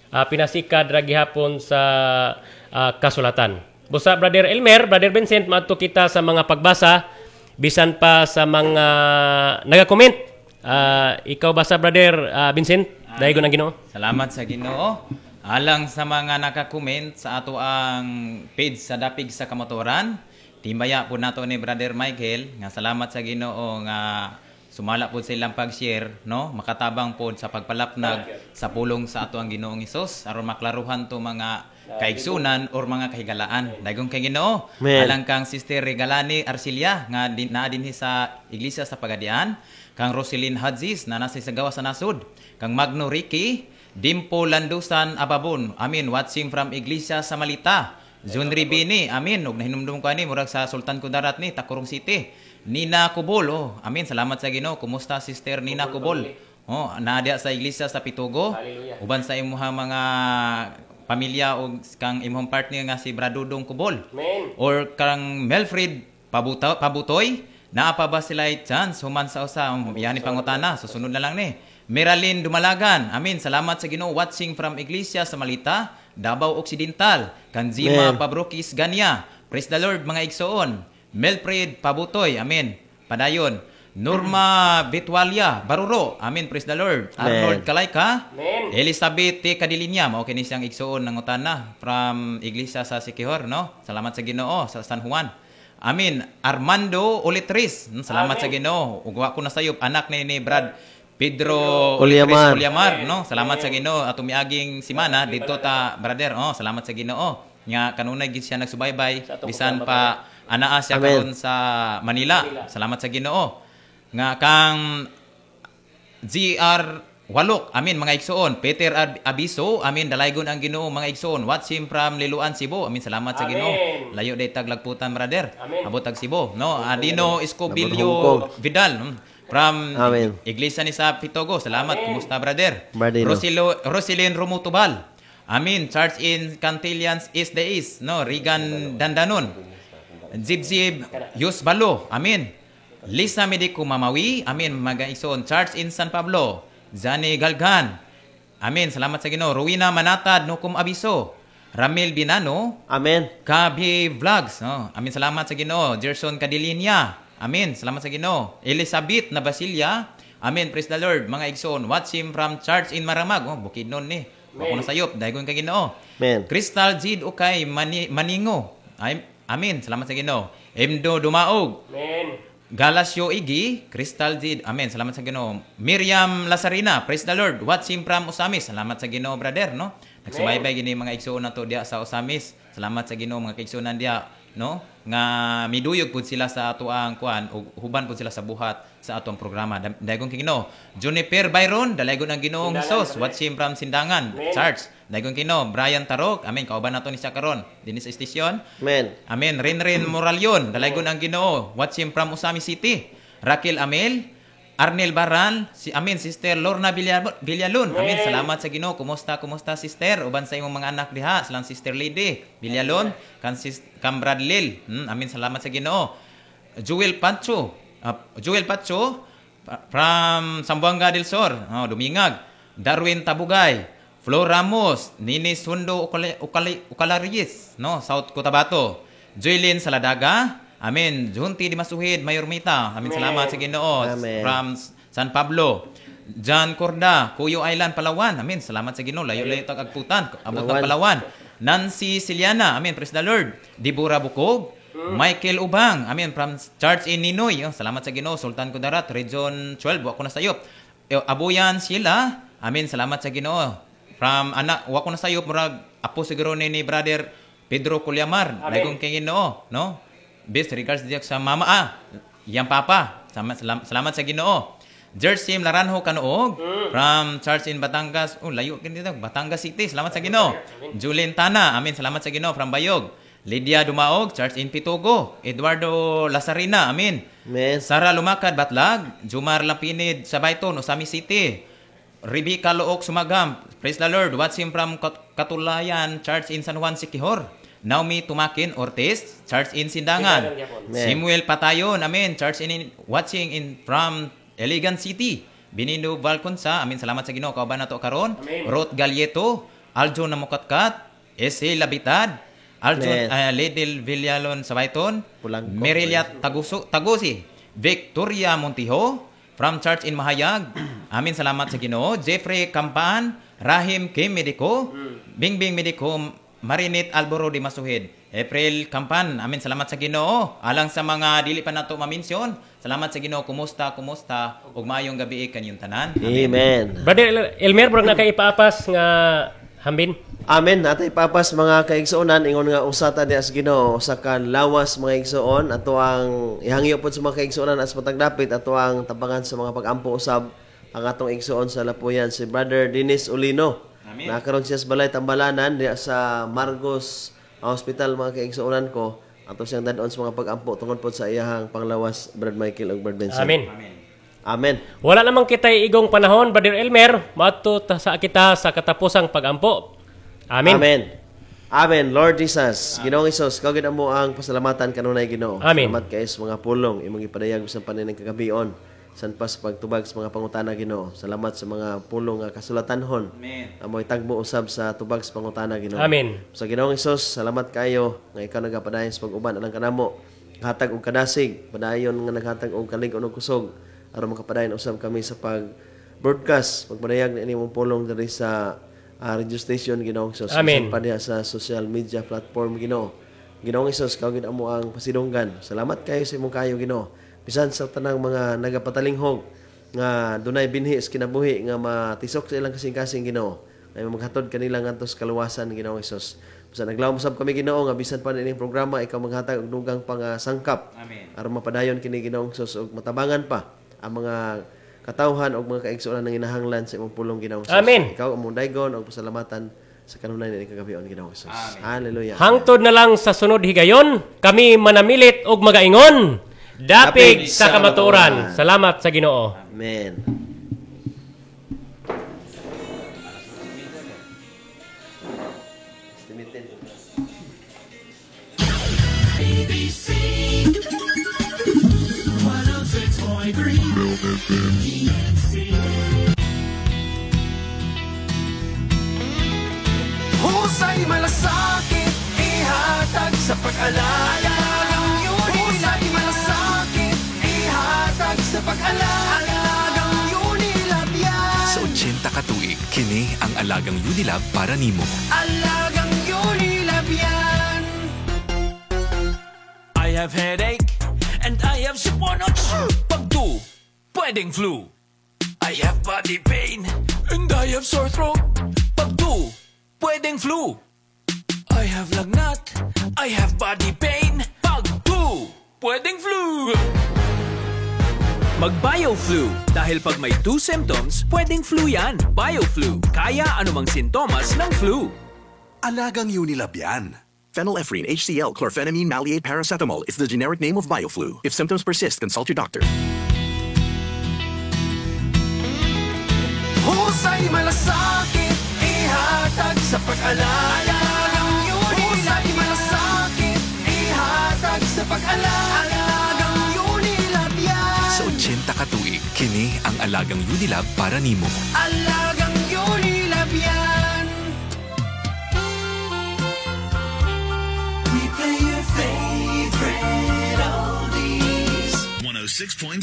ah, pinasikad ra gihapon sa ah, kasulatan. Busa Brother Elmer, Brother Vincent, maadto kita sa mga pagbasa bisan pa sa mga naga-comment. Ah, ikaw basa Brother ah, Vincent, dayon ang Ginoo. Salamat sa Ginoo. Alang sa mga naka-comment sa ato ang page sa Dapig sa Kamotoran, timbaya po nato ni Brother Michael nga salamat sa Ginoo nga sumala po silang pag-share, no? Makatabang po sa pagpalapnag sa pulong sa ato ang Ginoong Hesus aron maklaruhan to mga kaigsunan or mga kahigalaan. Dagong kay Ginoo. Amen. Alang kang Sister Regalani Arcilia nga din, naa dinhi sa Iglesia sa Pagadian, kang Roselyn Hadzis na nasa sa gawa sa nasud, kang Magno Ricky, Dimpo Landusan Ababon, amin, watching from Iglesia sa Malita, Jun Ribini, amin, ug nahinumdum ko ani murag sa Sultan Kudarat ni Takurong City. Nina Kubol, oh, amin, salamat sa Ginoo. Kumusta Sister Nina Kubol? Oh, naadya sa Iglesia sa Pitugo. Uban sa imuha mga pamilya o kang imong partner nga si Bradudong Kubol. Amen. Or kang Melfred Pabuta, Pabutoy, naa pa ba sila chance human sa usa? Um, yan ni pangutana, susunod na lang ni. Meralyn Dumalagan, amin, salamat sa Ginoo. Watching from Iglesia sa Malita, Davao Occidental. Kanjima Amen. Pabrokis Ganya, praise the Lord mga igsoon. Melfred Pabutoy, amin, padayon. Norma Bitwalia Baruro, amin, praise the Lord. Arnold Kalayka, Amen. Elizabeth T. Kadilinya, mao kini siyang igsoon ng utana from Iglesia sa Siquijor, no? Salamat sa Ginoo sa San Juan. Amin. Armando Olitris, hmm, salamat Amen. sa Ginoo. Ugwa ko na sayop anak ni, ni Brad Pedro Kulyamar. Olitris Kulyamar, no? Salamat sa Ginoo ato miaging simana didto ta brother. Oh, salamat sa Ginoo. Nga kanunay gid siya nagsubaybay Sa atong bisan programa, pa anaa siya Amen. karon sa Manila. Salamat sa Ginoo. Nga kang G R Walok, amin, mga igsoon. Peter Ab- Abiso, amin, dalaygon ang Ginoo, mga igsoon. Watch him from Liloan, Cebu. Amin, salamat sa Ginoo. Amen. Layo day taglagputan, brother. Amen. Abot tag Cebu, no? Adino Hong Escobilio Kong. Vidal, hmm, from Amen. Iglesia ni sa Pitogo. Salamat. Kumusta, brother? Bardino. Rosilo, Rosilyn Romutubal. Amin. Church in Cantillans East the East, no? Regan Dandanon. Zibzib Yus Balo. Amin. Lisa Medico Mamawi. Amin. Mga igsoon. Church in San Pablo. Zani Galgan. Amin. Salamat sa Ginoo. Rowena Manatad Nukum Abiso. Ramil Binano. Amen. Kabi Vlogs. No? Amin. Salamat sa Ginoo. Gerson Cadilinia. Amin. Salamat sa Ginoo. Elizabeth na Basilia. Amin. Praise the Lord. Mga igsoon. Watch him from church in Maramag. Oh, bukid nun ni. Ako na sayop. Dahigon ka Ginoo. Amen. Crystal Jid Ukay Mani, Maningo. Ay, amin. Salamat sa Ginoo. Emdo Dumaog. Amen. Galasio Igi, Crystal Jid. Amen. Salamat sa Ginoo. Miriam Lasarina, praise the Lord. Watch him from Usamis. Salamat sa Ginoo, brother, no? Nagsubaybay gini mga igsoon nato diya sa Usamis. Salamat sa Ginoo mga kaigsoonan diya, no? Nga miduyog pud sila sa ato ang kuan ug huban pud sila sa buhat sa atong programa. Dayon kay Ginoo. Juniper Byron, dalaygon ang Ginoong Hesus. Watch him from Sindangan. Amen. Church. Dayon kay Ginoo. Brian Tarok. Amen. Kauban nato ni siya karon dinhi sa istasyon. Amen. Amen. Renren Moralion, dalaygon ang Ginoo. Watch him from Usami City. Raquel Amel, Arnel Baran, si Amen, Sister Lorna Villar- Villalon. Amen. Amen. Salamat sa Ginoo. Kumusta, kumusta Sister? Uban sa imong mga anak diha, silang Sister Lady Villalon, kan sis kan Brad Lil. Hmm, amen. Salamat sa Ginoo. Jewel Pacho, uh, Jewel Pacho pa- from Zamboanga del Sur, oh, Dumingag. Darwin Tabugay, Flor Ramos, Nini Sundo Ukali, Ukali, Ukalaries, no, South Cotabato. Joylyn Saladaga, amen. Junti di Masuhid, Mayor Mita, amen. Amen. Salamat sa Ginoo. Amen. From San Pablo. John Corda, Cuyo Island, Palawan. Amen. Salamat sa Ginoo. Layo-layo tag agputan. Abot ng Palawan. Palawan. Nancy Siliana. Amen. Praise the Lord. Deborah Bukog. Michael Ubang. Amen. From Church in Ninoy. Oh, salamat sa Ginoo. Sultan Kudarat, Region twelve. Wa ko na sayop. Eh, Abuyan sila. Amen. Salamat sa Ginoo. From anak, wa ko na sayop murag apo siguro ni, ni brother Pedro Kulyamar. Amen. Dagong kay Ginoo, no? Best regards diyak sa mama ah. Yang papa. Salamat, salamat, salamat sa Ginoo. Jersim Laranjo Kanoog from Church in Batangas. Oh, layo kin dito. Batangas City. Salamat sa Ginoo. Julien Tana. Amin. Salamat sa Ginoo from Bayog. Lydia Dumaog, Church in Pitugo. Eduardo Lasarina. Amin. Amen. Sara Lumakad Batlag. Jumar Lapinid Sabayton, Osami City. Rebecca Look Sumagam. Praise the Lord. Watch him from Kat- Katulayan Church in San Juan Siquijor. Naomi Tumakin Ortiz, Church in Sindangan. Amen. Samuel Patayon, amen. Church in watching in from Elegant City. Binindo Valconsa, amen. Salamat sa Ginoo kauban nato karon. Amen. Ruth Galieto, Aljo Namukatkat, S A Labitad, Aljo Yes. uh, Ledil Villalon Sabaiton, Pulangko. Merilia Taguso, Tagusi, Victoria Montijo, from Church in Mahayag. Amin salamat sa Ginoo. Jeffrey Campan, Rahim Kim Medico, Bingbing Medico, Marinit Alboro di Masuhid. April Campan, amin salamat sa Ginoo. Alang sa mga dili pa nato maminsyon, salamat sa Ginoo. Kumusta, kumusta, ug maayong gabi kanyong tanan. Amen. Brother Elmer, brang nakaipapas nga hambin. Amen. Atay papas mga kaigsuonan ingon nga usa ta di as Ginoo usa ka lawas mga igsuon ato ang ihangyo pod sa mga kaigsuonan as matagdapit ato ang tabangan sa mga pag-ampo usab ang atong igsuon sa Lapuyan si Brother Dennis Olino. Amen. Nakaroon siya sa Balay Tambalanan diya sa Margos Hospital mga kaigsuonan ko. Ato siyang dadon sa mga pag-ampo tungod pod sa iyahang panglawas Brad Michael ug Brad Benson. Amen. Amen. Amen. Wala namang kitay igong panahon, Brother Elmer, maadto ta sa kita sa katapusang pag-ampo. Amen. Amen. Amen. Lord Jesus, Ginoong Hesus, kagid mo ang pasalamatan kanunay Ginoo. Amen. Salamat kay sa mga pulong imong ipadayag sa paninang kagabion. San pas pagtubag sa mga pangutana Ginoo. Salamat sa mga pulong nga kasulatanhon. Amen. Amoy tagbo usab sa tubag sa pangutana Ginoo. Amen. Sa Ginoong Hesus, salamat kayo nga ikaw nagapadayon sa pag-uban anang kanamo. Hatag og kadasig, padayon nga naghatag og kalig-on og kusog aron makapadayon usab kami sa pag broadcast, pagpadayag ni imong pulong diri sa uh, radio station Ginoong Hesus. Amen. Bisan pa diha sa social media platform Ginoo. Ginoong Hesus, kaw gid amo ang pasidunggan. Salamat kayo sa imong kayo Ginoo. Bisan sa tanang mga nagapatalinghog nga dunay binhi sa kinabuhi nga matisok sa ilang kasing-kasing Ginoo. Ay maghatod kanila ngadto sa kaluwasan Ginoong Hesus. Bisan naglaom usab kami Ginoo nga bisan pa ining programa ikaw maghatag og dugang pang uh, sangkap. Amen. Aron mapadayon kini Ginoong Hesus og matabangan pa ang mga katawhan og mga kaigsuonan ng inahanglan sa imong pulong Ginoong Hesus. Amen. Ikaw among daygon og pasalamatan sa kanunay ni kagabion Ginoong Hesus. Amen. Hallelujah. Hangtod na lang sa sunod higayon, kami manamilit og magaingon. Dapig sa kamatuoran. Salamat sa Ginoo. Amen. Husay malasakit, ihatag sa pag-alala ng yun. Husay malasakit, ihatag sa pag-alala ng Unilab. Sa eighty katuig, kini ang alagang Unilab para nimo. Alagang Unilab yan. I have headache and I have siponots. Pag two, pwedeng flu. I have body pain and I have sore throat. Pag two, pwedeng flu. I have lagnat, I have body pain. Pag two, pwedeng flu. Mag-BioFlu. Dahil pag may two symptoms, pwedeng flu yan. BioFlu. Kaya anumang sintomas ng flu. Alagang Unilab yan. Phenylephrine, H C L, chlorphenamine, maleate, paracetamol is the generic name of BioFlu. If symptoms persist, consult your doctor. Husay malasakit, ihatag sa pag-alala ng Unilab. Husay malasakit, ihatag sa pag-alala ng Unilab yan. Sa eighty katuig, kini ang alagang Unilab para nimo. Alagang Unilab yan. We play your favorite oldies. one oh six point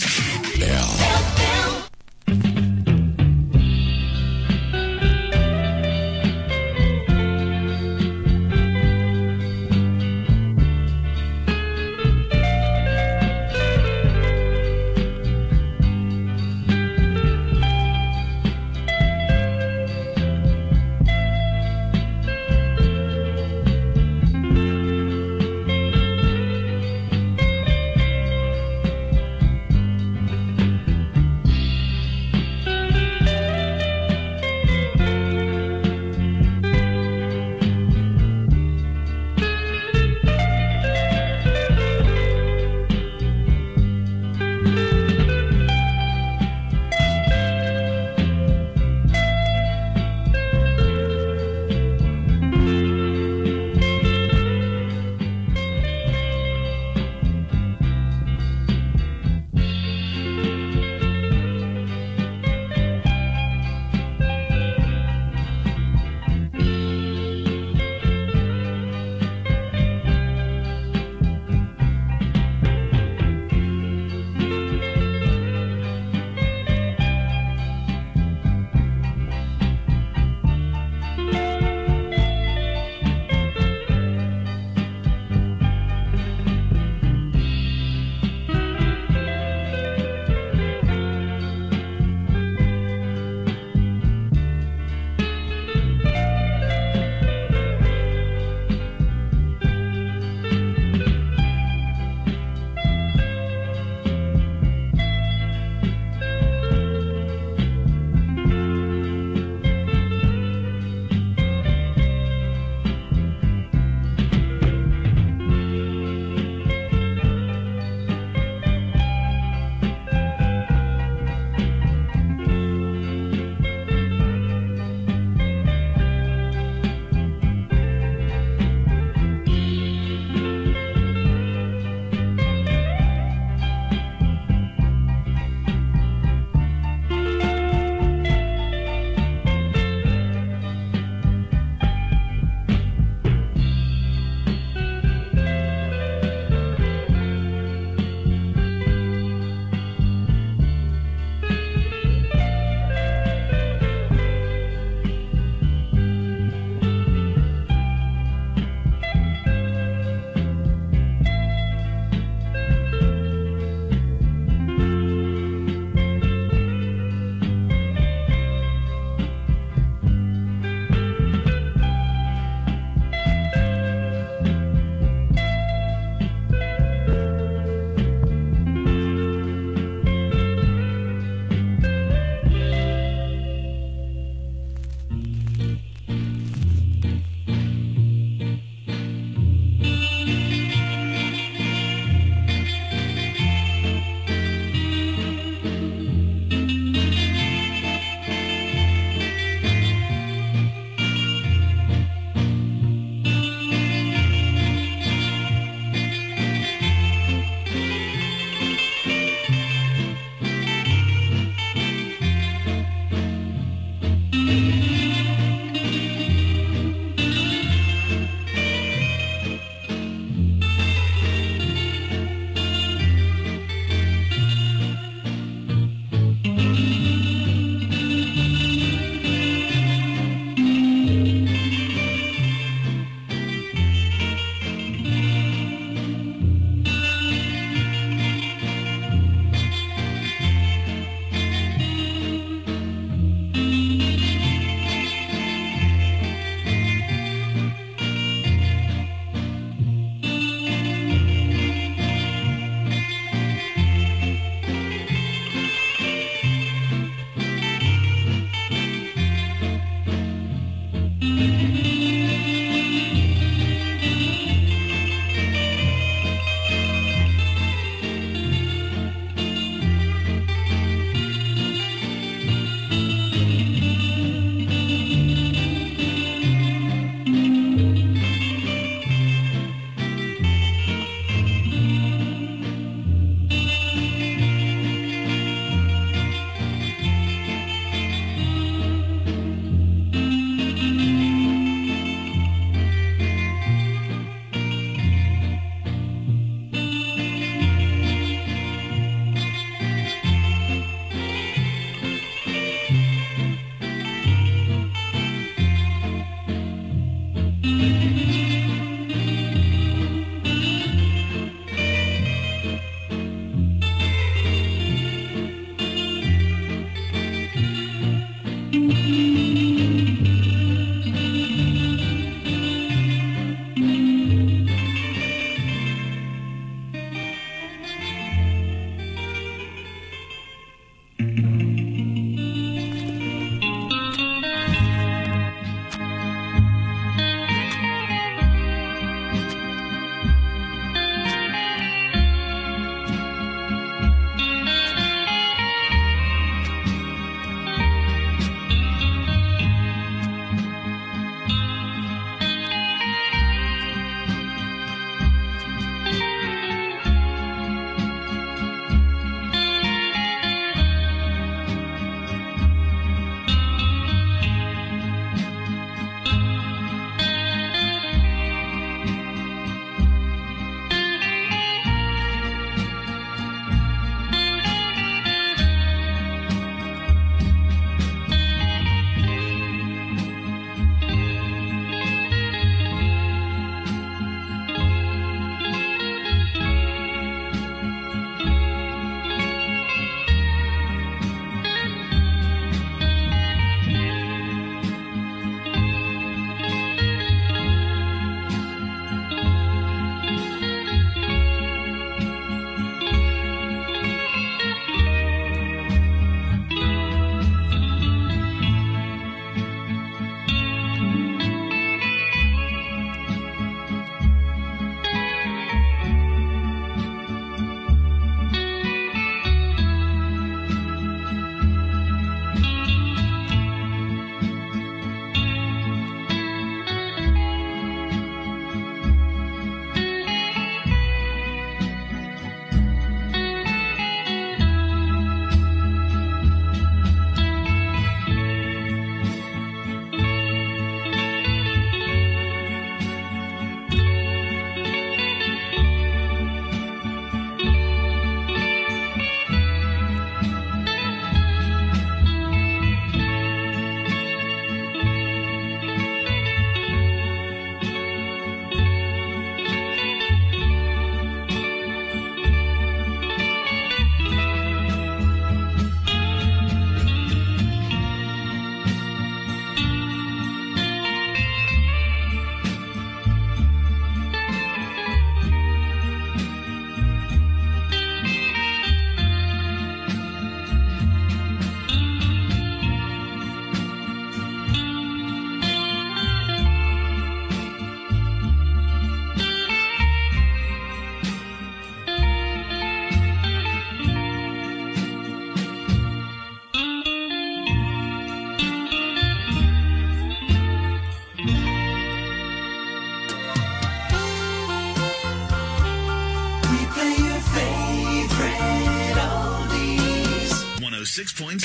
ninety-six point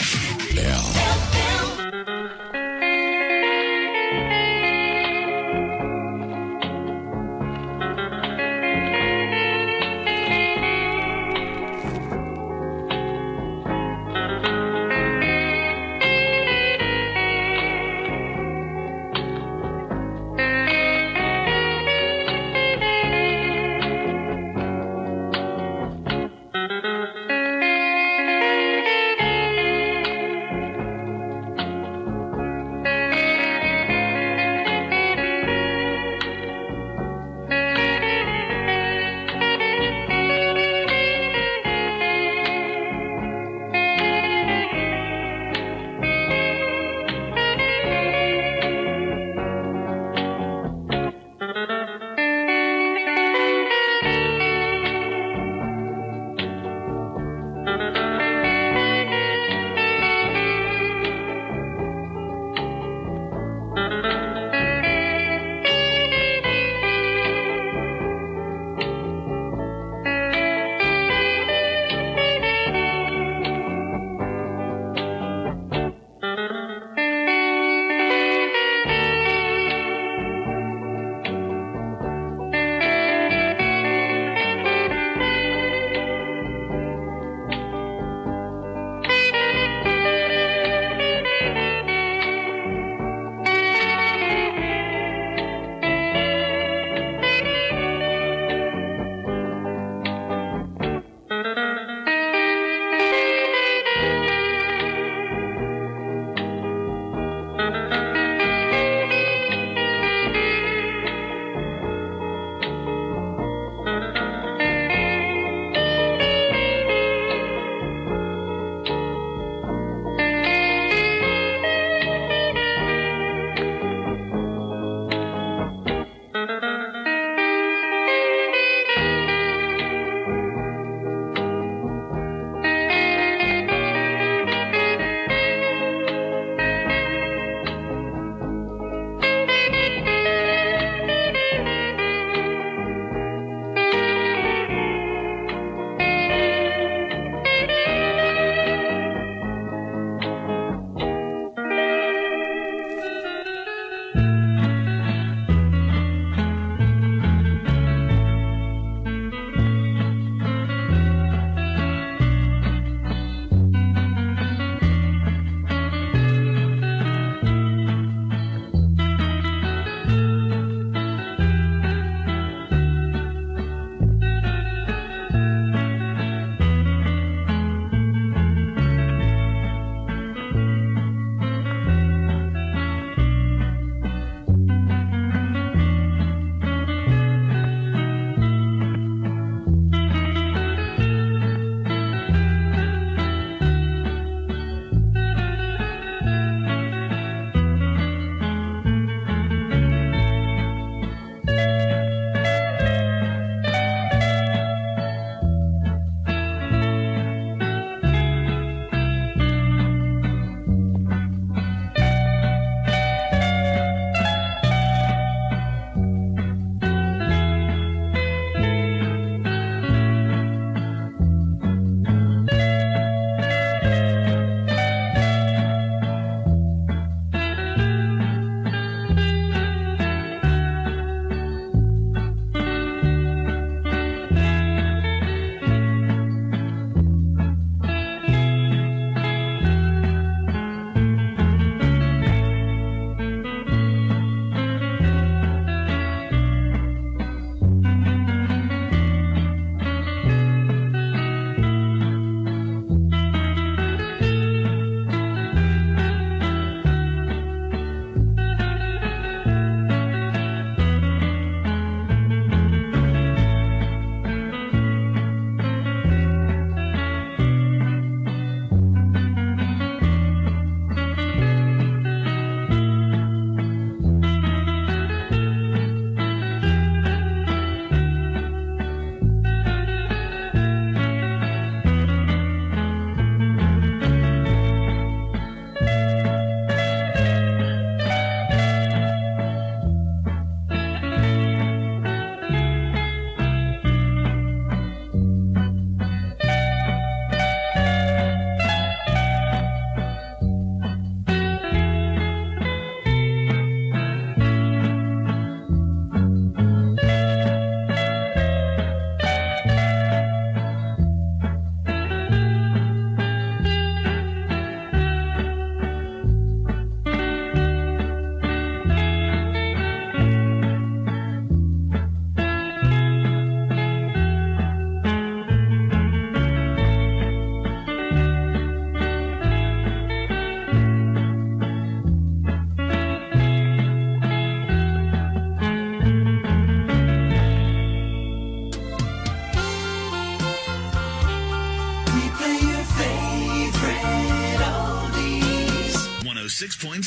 six point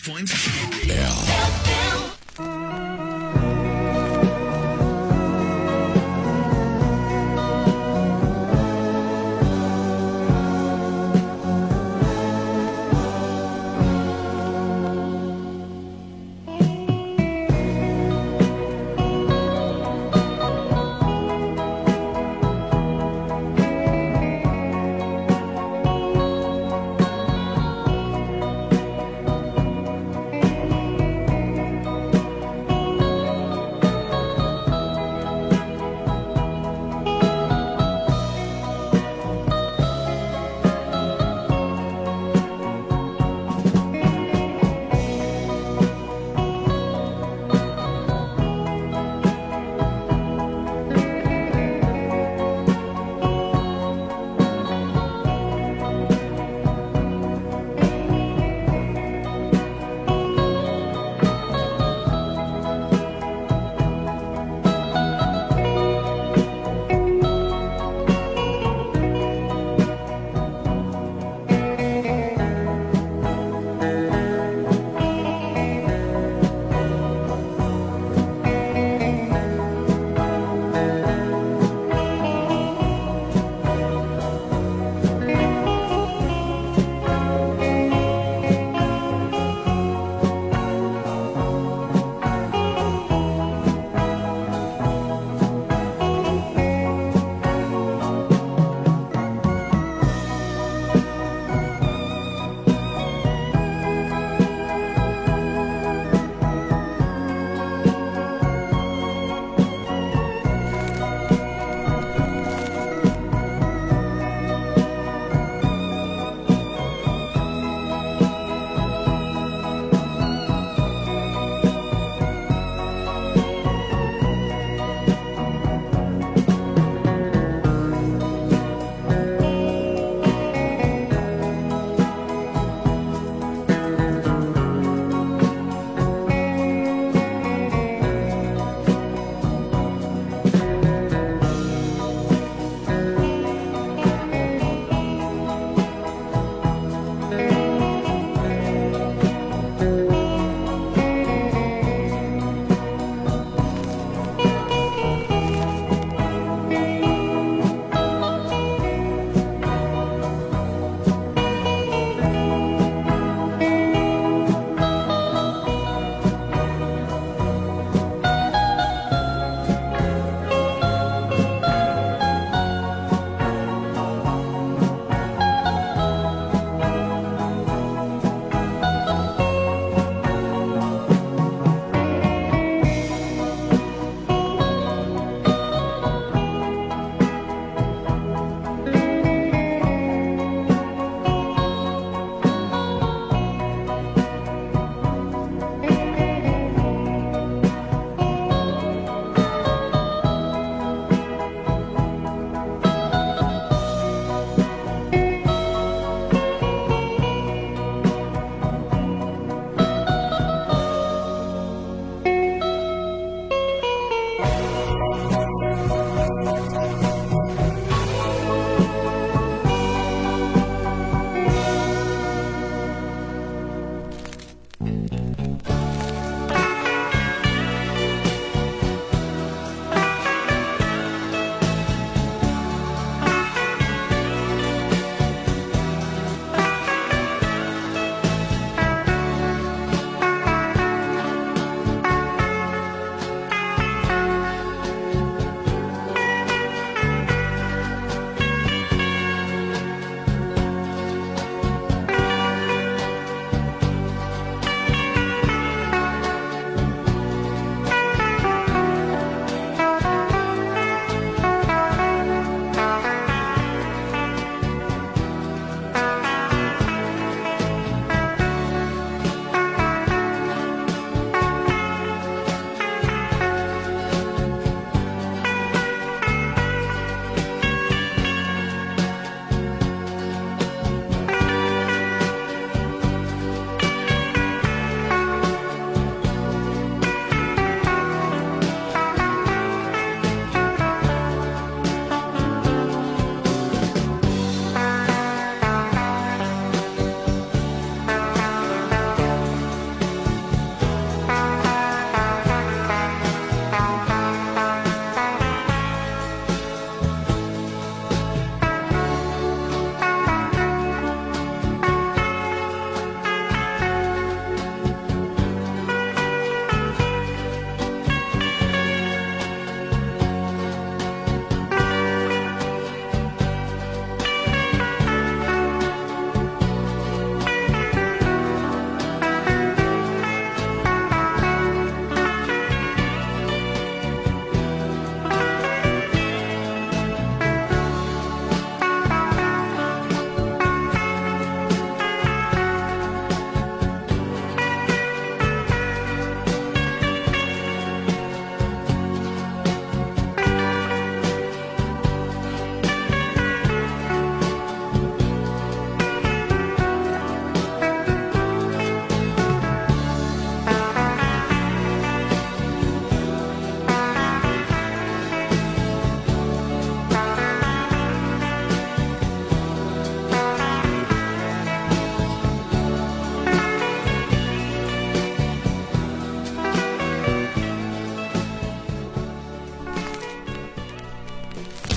point.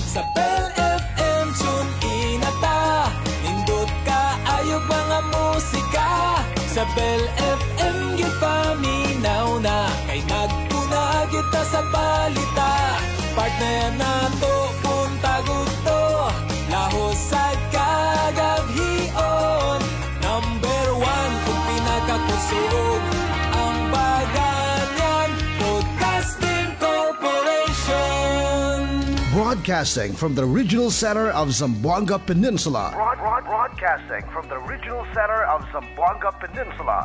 Sa Bell F M tune inata, nindot ka ayog mga musika. Sa Bell F M gyud paminaw na, kay nagtuna kita sa balita. Partner na to punta gusto, lahos sa kagabhion. Number one kung pinakakusog ang Baganyan Podcasting Corporation. Broadcasting from the regional center of Zamboanga Peninsula. Broad, broad, broadcasting from the regional center of Zamboanga Peninsula.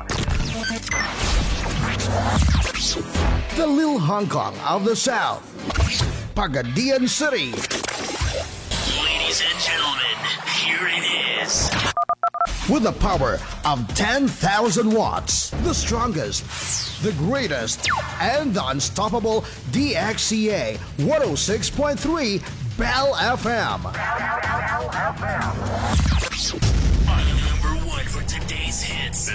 The Little Hong Kong of the South. Pagadian City. Ladies and gentlemen, here it is. With the power of ten thousand watts, the strongest, the greatest, and the unstoppable D X C A one oh six point three Bell F M. Number one for today's hits.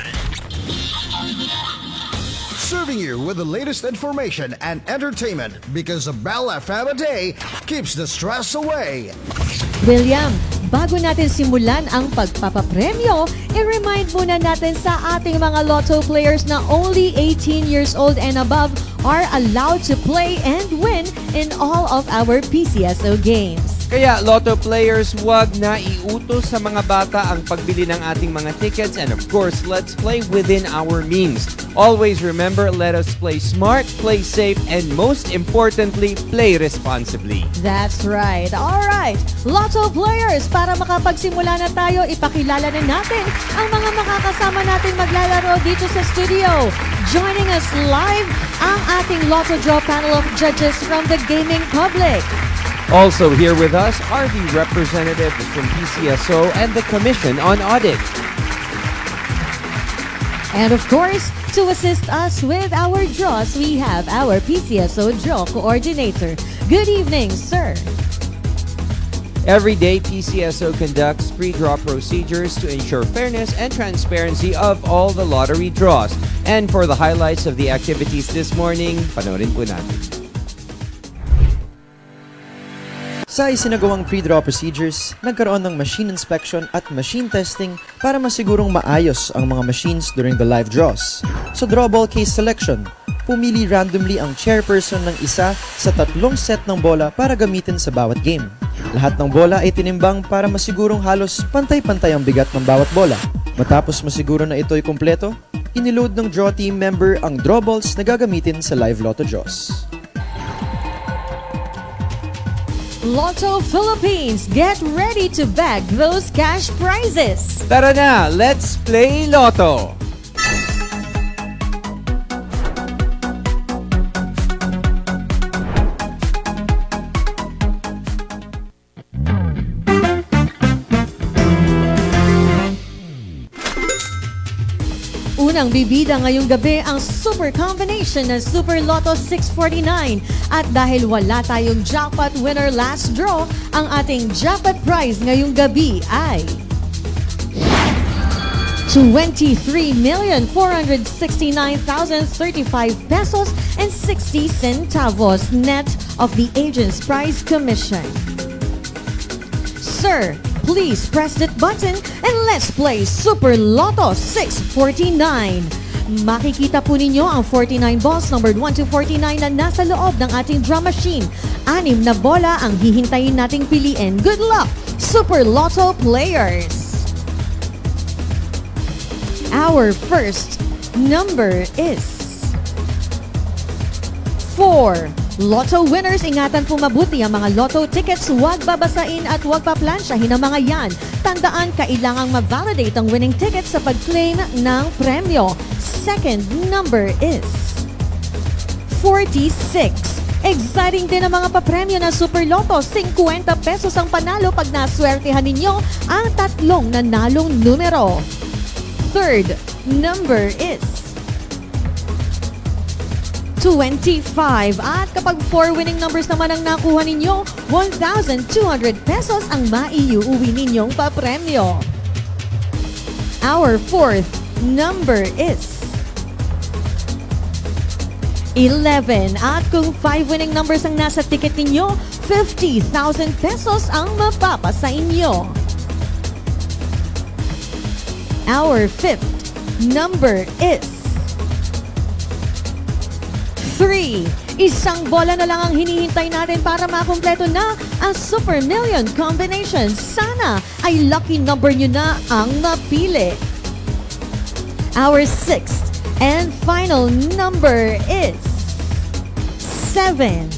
Serving you with the latest information and entertainment because the Bell F M a day keeps the stress away. William, bago natin simulan ang pagpapapremyo, i-remind muna natin sa ating mga lotto players na only eighteen years old and above are allowed to play and win in all of our P C S O games. Kaya lotto players, wag na iutos sa mga bata ang pagbili ng ating mga tickets, and of course, let's play within our means. Always remember, let us play smart, play safe, and most importantly, play responsibly. That's right. All right, lotto players, para makapagsimula na tayo, ipakilala na natin ang mga makakasama natin maglalaro dito sa studio. Joining us live, ang ating Lotto Draw panel of judges from the gaming public. Also here with us are the representatives from P C S O and the Commission on Audit. And of course, to assist us with our draws, we have our P C S O Draw Coordinator. Good evening, sir. Every day, P C S O conducts pre-draw procedures to ensure fairness and transparency of all the lottery draws. And for the highlights of the activities this morning, panoorin po natin. Sa isinagawang pre-draw procedures, nagkaroon ng machine inspection at machine testing para masigurong maayos ang mga machines during the live draws. Sa drawball case selection, pumili randomly ang chairperson ng isa sa tatlong set ng bola para gamitin sa bawat game. Lahat ng bola ay tinimbang para masigurong halos pantay-pantay ang bigat ng bawat bola. Matapos masiguro na ito'y kumpleto, iniload ng draw team member ang draw balls na gagamitin sa live lotto draws. Lotto Philippines, get ready to bag those cash prizes. Tara na, let's play Lotto! Unang bibida ngayong gabi ang super combination ng Super Lotto six forty-nine. At dahil wala tayong jackpot winner last draw, ang ating jackpot prize ngayong gabi ay twenty-three million four hundred sixty-nine thousand thirty-five pesos and sixty centavos net of the Agent's Prize Commission. Sir, please press that button and let's play Super Lotto six forty-nine. Makikita po ninyo ang forty-nine balls numbered one to forty-nine na nasa loob ng ating draw machine. Anim na bola ang hihintayin nating piliin. Good luck, Super Lotto players! Our first number is four. Lotto winners, ingatan po mabuti ang mga lotto tickets. Huwag babasain at huwag paplansyahin ang mga yan. Tandaan, kailangang ma-validate ang winning tickets sa pag-claim ng premyo. Second number is forty-six. Exciting din ang mga papremyo ng Super Lotto. fifty pesos ang panalo pag naswertehan ninyo ang tatlong nanalong numero. Third number is twenty-five. At kapag four winning numbers naman ang nakuha ninyo, one thousand two hundred pesos ang maiuwi ninyong papremyo. Our fourth number is eleven. At kung five winning numbers ang nasa ticket ninyo, fifty thousand pesos ang mapapa sa inyo. Our fifth number is three. Isang bola na lang ang hinihintay natin para makumpleto na ang Super Million combination. Sana ay lucky number nyo na ang napili. Our sixth and final number is seven.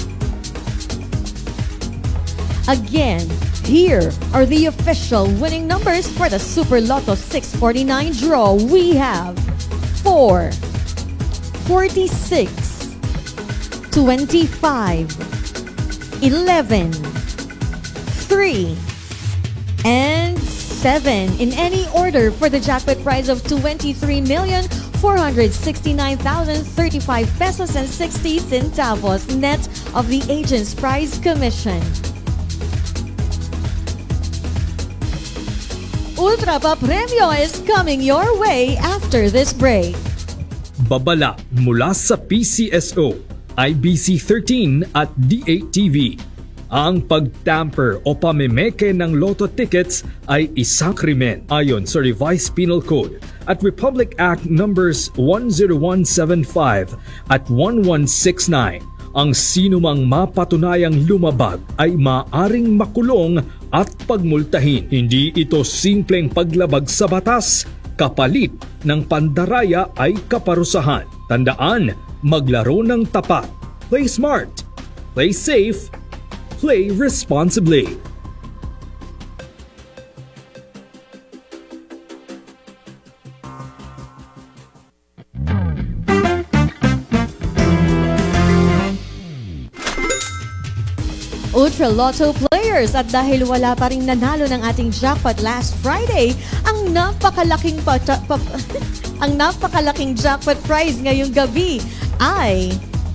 Again, here are the official winning numbers for the Super Lotto six forty-nine draw. We have four, forty-six, twenty-five, eleven, three, and seven. In any order for the jackpot prize of twenty-three million four hundred sixty-nine thousand thirty-five pesos and sixty centavos net of the agent's prize commission. Ultra Pa Premio is coming your way after this break. Babala mula sa P C S O, I B C thirteen at D eight T V. Ang pagtamper o pamimeke ng lotto tickets ay isang krimen ayon sa Revised Penal Code at Republic Act numbers one oh one seventy-five at one one sixty-nine. Ang sinumang mapatunayang lumabag ay maaring makulong at pagmultahin. Hindi ito simpleng paglabag sa batas, kapalit ng pandaraya ay kaparusahan. Tandaan, maglaro ng tapat. Play smart, play safe, play responsibly. Ultra Lotto players, at dahil wala pa rin nanalo ng ating jackpot last Friday, ang napakalaking pa- pa- ang napakalaking jackpot prize ngayong gabi ay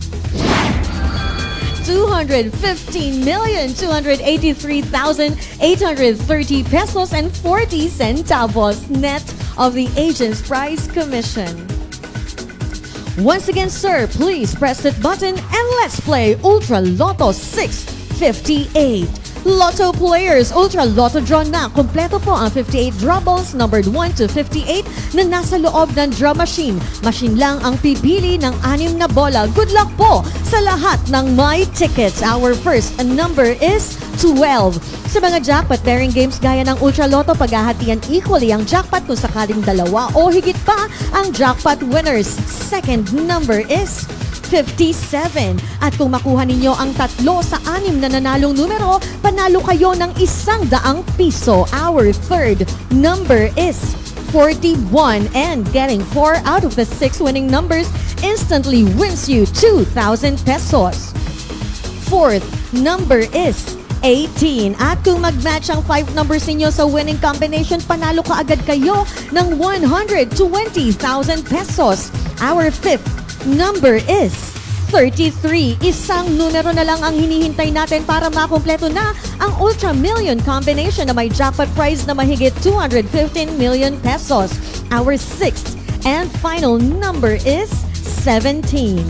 two hundred fifteen million two hundred eighty-three thousand eight hundred thirty pesos and forty centavos net of the agent's prize commission. Once again, sir, please press that button and let's play Ultra Lotto six fifty-eight. Lotto players, Ultra Lotto draw na. Kompleto po ang fifty-eight draw balls numbered one to fifty-eight na nasa loob ng draw machine. Machine lang ang pipili ng anim na bola. Good luck po sa lahat ng my tickets. Our first number is twelve. Sa mga jackpot bearing games gaya ng Ultra Lotto, paghahatian equally ang jackpot kung sakaling dalawa o higit pa ang jackpot winners. Second number is fifty-seven. At kung makuha ninyo ang tatlo sa anim na nanalong numero, panalo kayo ng isang daang piso. Our third number is forty-one, and getting four out of the six winning numbers instantly wins you two thousand pesos. Fourth number is eighteen. At kung mag-match ang five numbers ninyo sa winning combination, panalo ka agad kayo ng one hundred twenty thousand pesos. Our fifth number is thirty-three. Isang numero na lang ang hinihintay natin para makumpleto na ang Ultra Million combination na may jackpot prize na mahigit two hundred fifteen million pesos. Our sixth and final number is seventeen.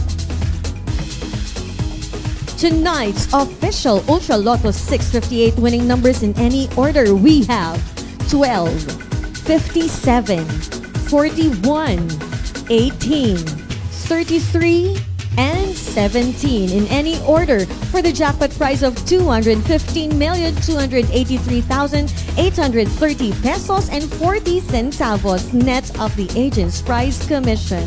Tonight's official Ultra Lotto six fifty-eight winning numbers in any order we have twelve, fifty-seven, forty-one, eighteen, thirty-three, and seventeen. In any order for the jackpot prize of two hundred fifteen million two hundred eighty-three thousand eight hundred thirty pesos and forty centavos net of the agent's prize commission.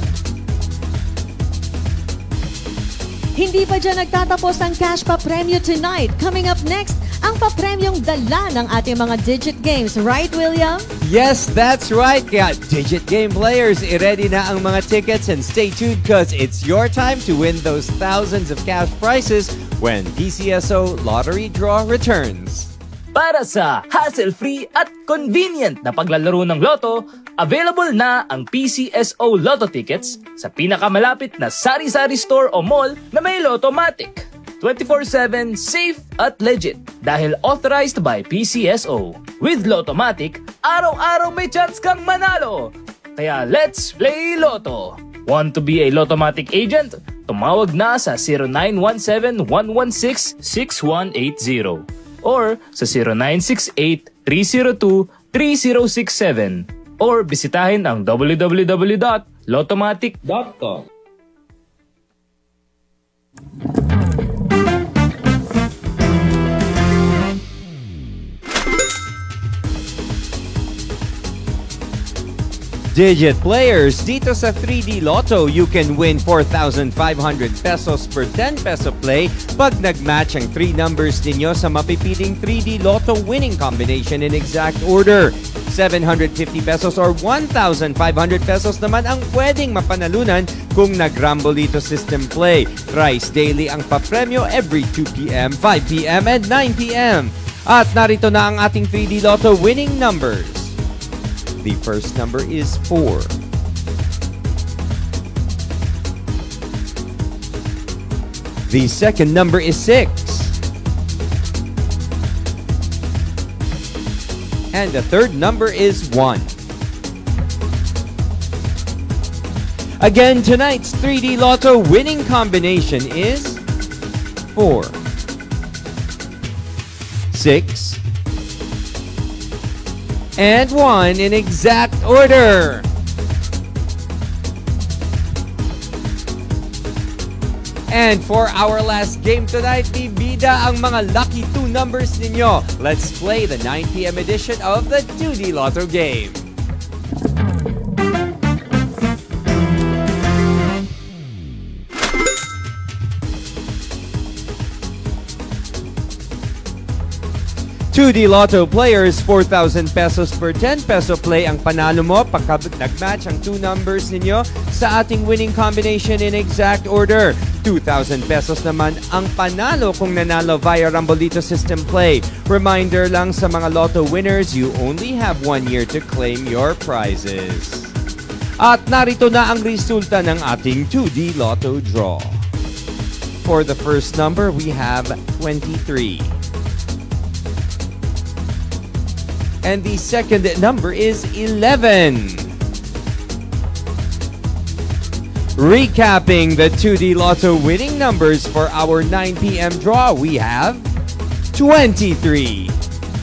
Hindi pa dyan nagtatapos ang cash pa premyo tonight. Coming up next, ang papremyong dala ng ating mga digit games. Right, William? Yes, that's right. Kaya digit game players, i-ready na ang mga tickets and stay tuned because it's your time to win those thousands of cash prizes when P C S O Lottery Draw returns. Para sa hassle-free at convenient na paglalaro ng Lotto, available na ang P C S O Lotto tickets sa pinakamalapit na sari-sari store o mall na may Lottomatic. twenty-four seven safe at legit dahil authorized by P C S O. With Lottomatic, araw-araw may chance kang manalo. Kaya let's play Lotto! Want to be a Lottomatic agent? Tumawag na sa zero nine one seven, one one six, six one eight zero or sa zero nine six eight, three zero two, three zero six seven or bisitahin ang w w w dot lottomatic dot com. Digit players, dito sa three D Lotto, you can win four thousand five hundred pesos per ten peso play pag nag-match ang three numbers ninyo sa mapipiling three D Lotto winning combination in exact order. seven hundred fifty pesos or one thousand five hundred pesos naman ang pwedeng mapanalunan kung nag-Rambolito system play. Thrice daily ang papremyo every two p.m., five p.m. and nine p.m. At narito na ang ating three D Lotto winning numbers. The first number is four. The second number is six. And the third number is one. Again, tonight's three D Lotto winning combination is four, six, and one in exact order. And for our last game tonight, bibida ang mga lucky two numbers ninyo. Let's play the nine p.m. edition of the two D Lotto game. two D Lotto players, four thousand pesos per ten peso play ang panalo mo pagka nag-match ang two numbers ninyo sa ating winning combination in exact order. two thousand pesos naman ang panalo kung nanalo via Rambolito system play. Reminder lang sa mga Lotto winners, you only have one year to claim your prizes. At narito na ang resulta ng ating two D Lotto draw. For the first number, we have twenty-three. And the second number is eleven. Recapping the two D Lotto winning numbers for our nine p.m. draw, we have twenty-three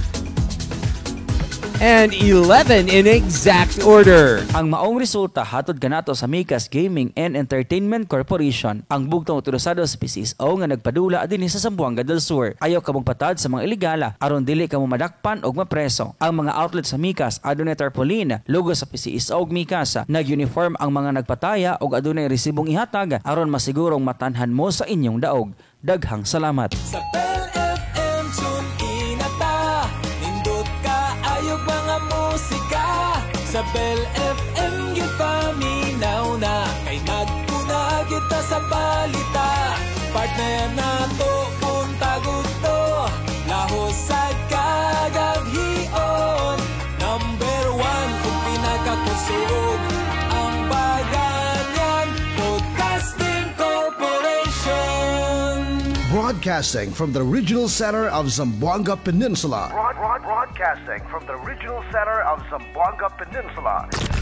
and eleven in exact order. Ang maong resulta hatod kanato sa Micas Gaming and Entertainment Corporation, ang bugtong otorisado sa P C S O nga nagpadula dinhi sa Zamboanga del Sur. Ayaw ka magpatad sa mga iligala aron dili ka mo madakpan og mapreso. Ang mga outlet sa Micas adunay tarpaulin, logo sa P C S O ug Micas, nag-uniform ang mga nagpataya og adunay resibong ihatag aron masigurong matanhan mo sa inyong daog. Daghang salamat. Sa Bell F M tune inata, nindot ka ayog mga musika. Sa Bell F M gyud paminaw na, kay nagpuna kita sa balita. Partner nato punta gusto, lahos sa kagabhion. Number one kung pinakakusog ang Baganyan Broadcasting Corporation. Broadcasting from the regional center of Zamboanga Peninsula. Broad, broad, broadcasting from the regional center of Zamboanga Peninsula.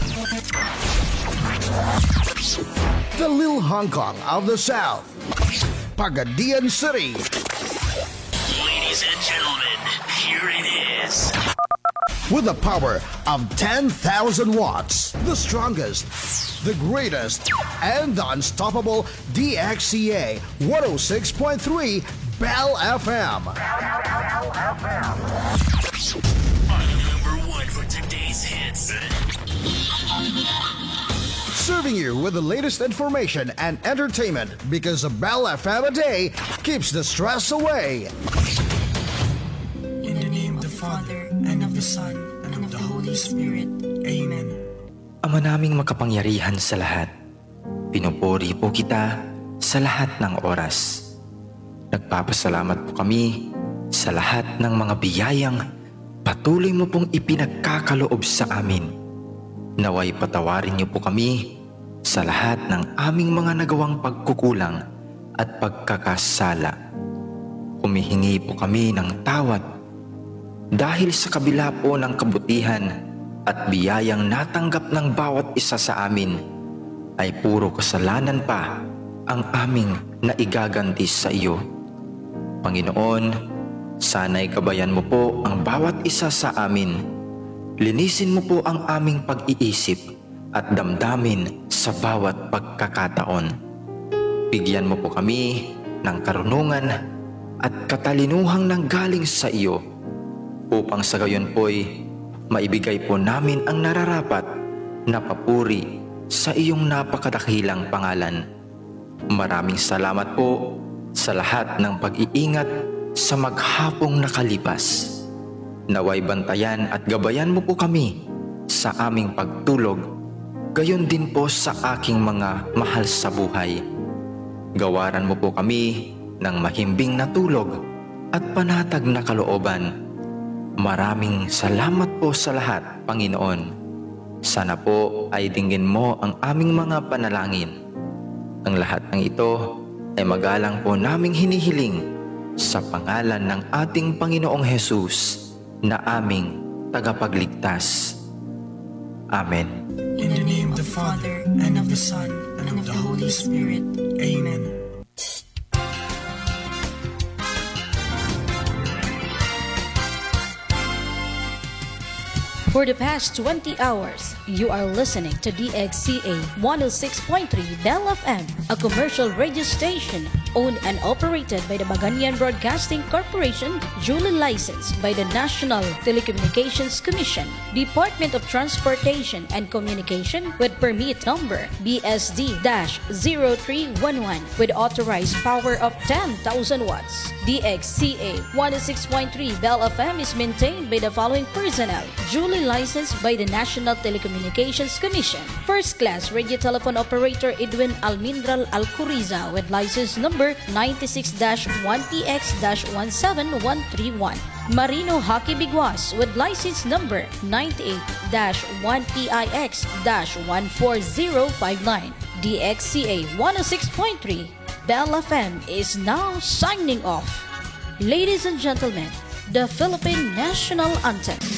The Little Hong Kong of the South. Pagadian City. Ladies and gentlemen, here it is. With the power of ten thousand watts, the strongest, the greatest, and the unstoppable D X C A one oh six point three Bell F M. Number one for today's hits. Serving you with the latest information and entertainment, because a Bell F M a day keeps the stress away. In the name of the Father, and of the Son, and of the Holy Spirit. Amen. Ama naming makapangyarihan sa lahat, pinupuri po kita sa lahat ng oras. Nagpapasalamat po kami sa lahat ng mga biyayang patuloy mo pong ipinagkakaloob sa amin. Naway patawarin niyo po kami sa lahat ng aming mga nagawang pagkukulang at pagkakasala. Humihingi po kami ng tawad dahil sa kabila po ng kabutihan at biyayang natanggap ng bawat isa sa amin. ay puro kasalanan pa ang aming naigaganti sa iyo. Panginoon, sana'y gabayan mo po ang bawat isa sa amin. Linisin mo po ang aming pag-iisip at damdamin sa bawat pagkakataon. Bigyan mo po kami ng karunungan at katalinuhang nanggaling sa iyo upang sa gayon po'y maibigay po namin ang nararapat na papuri sa iyong napakadakilang pangalan. Maraming salamat po sa lahat ng pag-iingat sa maghapong nakalipas. Naway bantayan at gabayan mo po kami sa aming pagtulog, gayon din po sa aking mga mahal sa buhay. Gawaran mo po kami ng mahimbing na tulog at panatag na kalooban. Maraming salamat po sa lahat, Panginoon. Sana po ay dinggin mo ang aming mga panalangin. Ang lahat ng ito ay magalang po naming hinihiling sa pangalan ng ating Panginoong Hesus na aming tagapagligtas. Amen. In the name of the Father, and of the Son, and of the Holy Spirit. Amen. For the past twenty hours, you are listening to D X C A one oh six point three Bell F M, a commercial radio station owned and operated by the Baganyan Broadcasting Corporation, duly licensed by the National Telecommunications Commission, Department of Transportation and Communication with permit number B S D zero three one one with authorized power of ten thousand watts. D X C A one oh six point three Bell F M is maintained by the following personnel, duly licensed by the National Telecommunications Commission. First Class Radio Telephone Operator Edwin Almindral Alcuriza with license number ninety-six dash one P X dash one seven one three one. Marino Hockey Biguas with license number ninety-eight dash one P I X dash one four zero five nine. D X C A one oh six point three Bell F M is now signing off. Ladies and gentlemen, the Philippine National Anthem.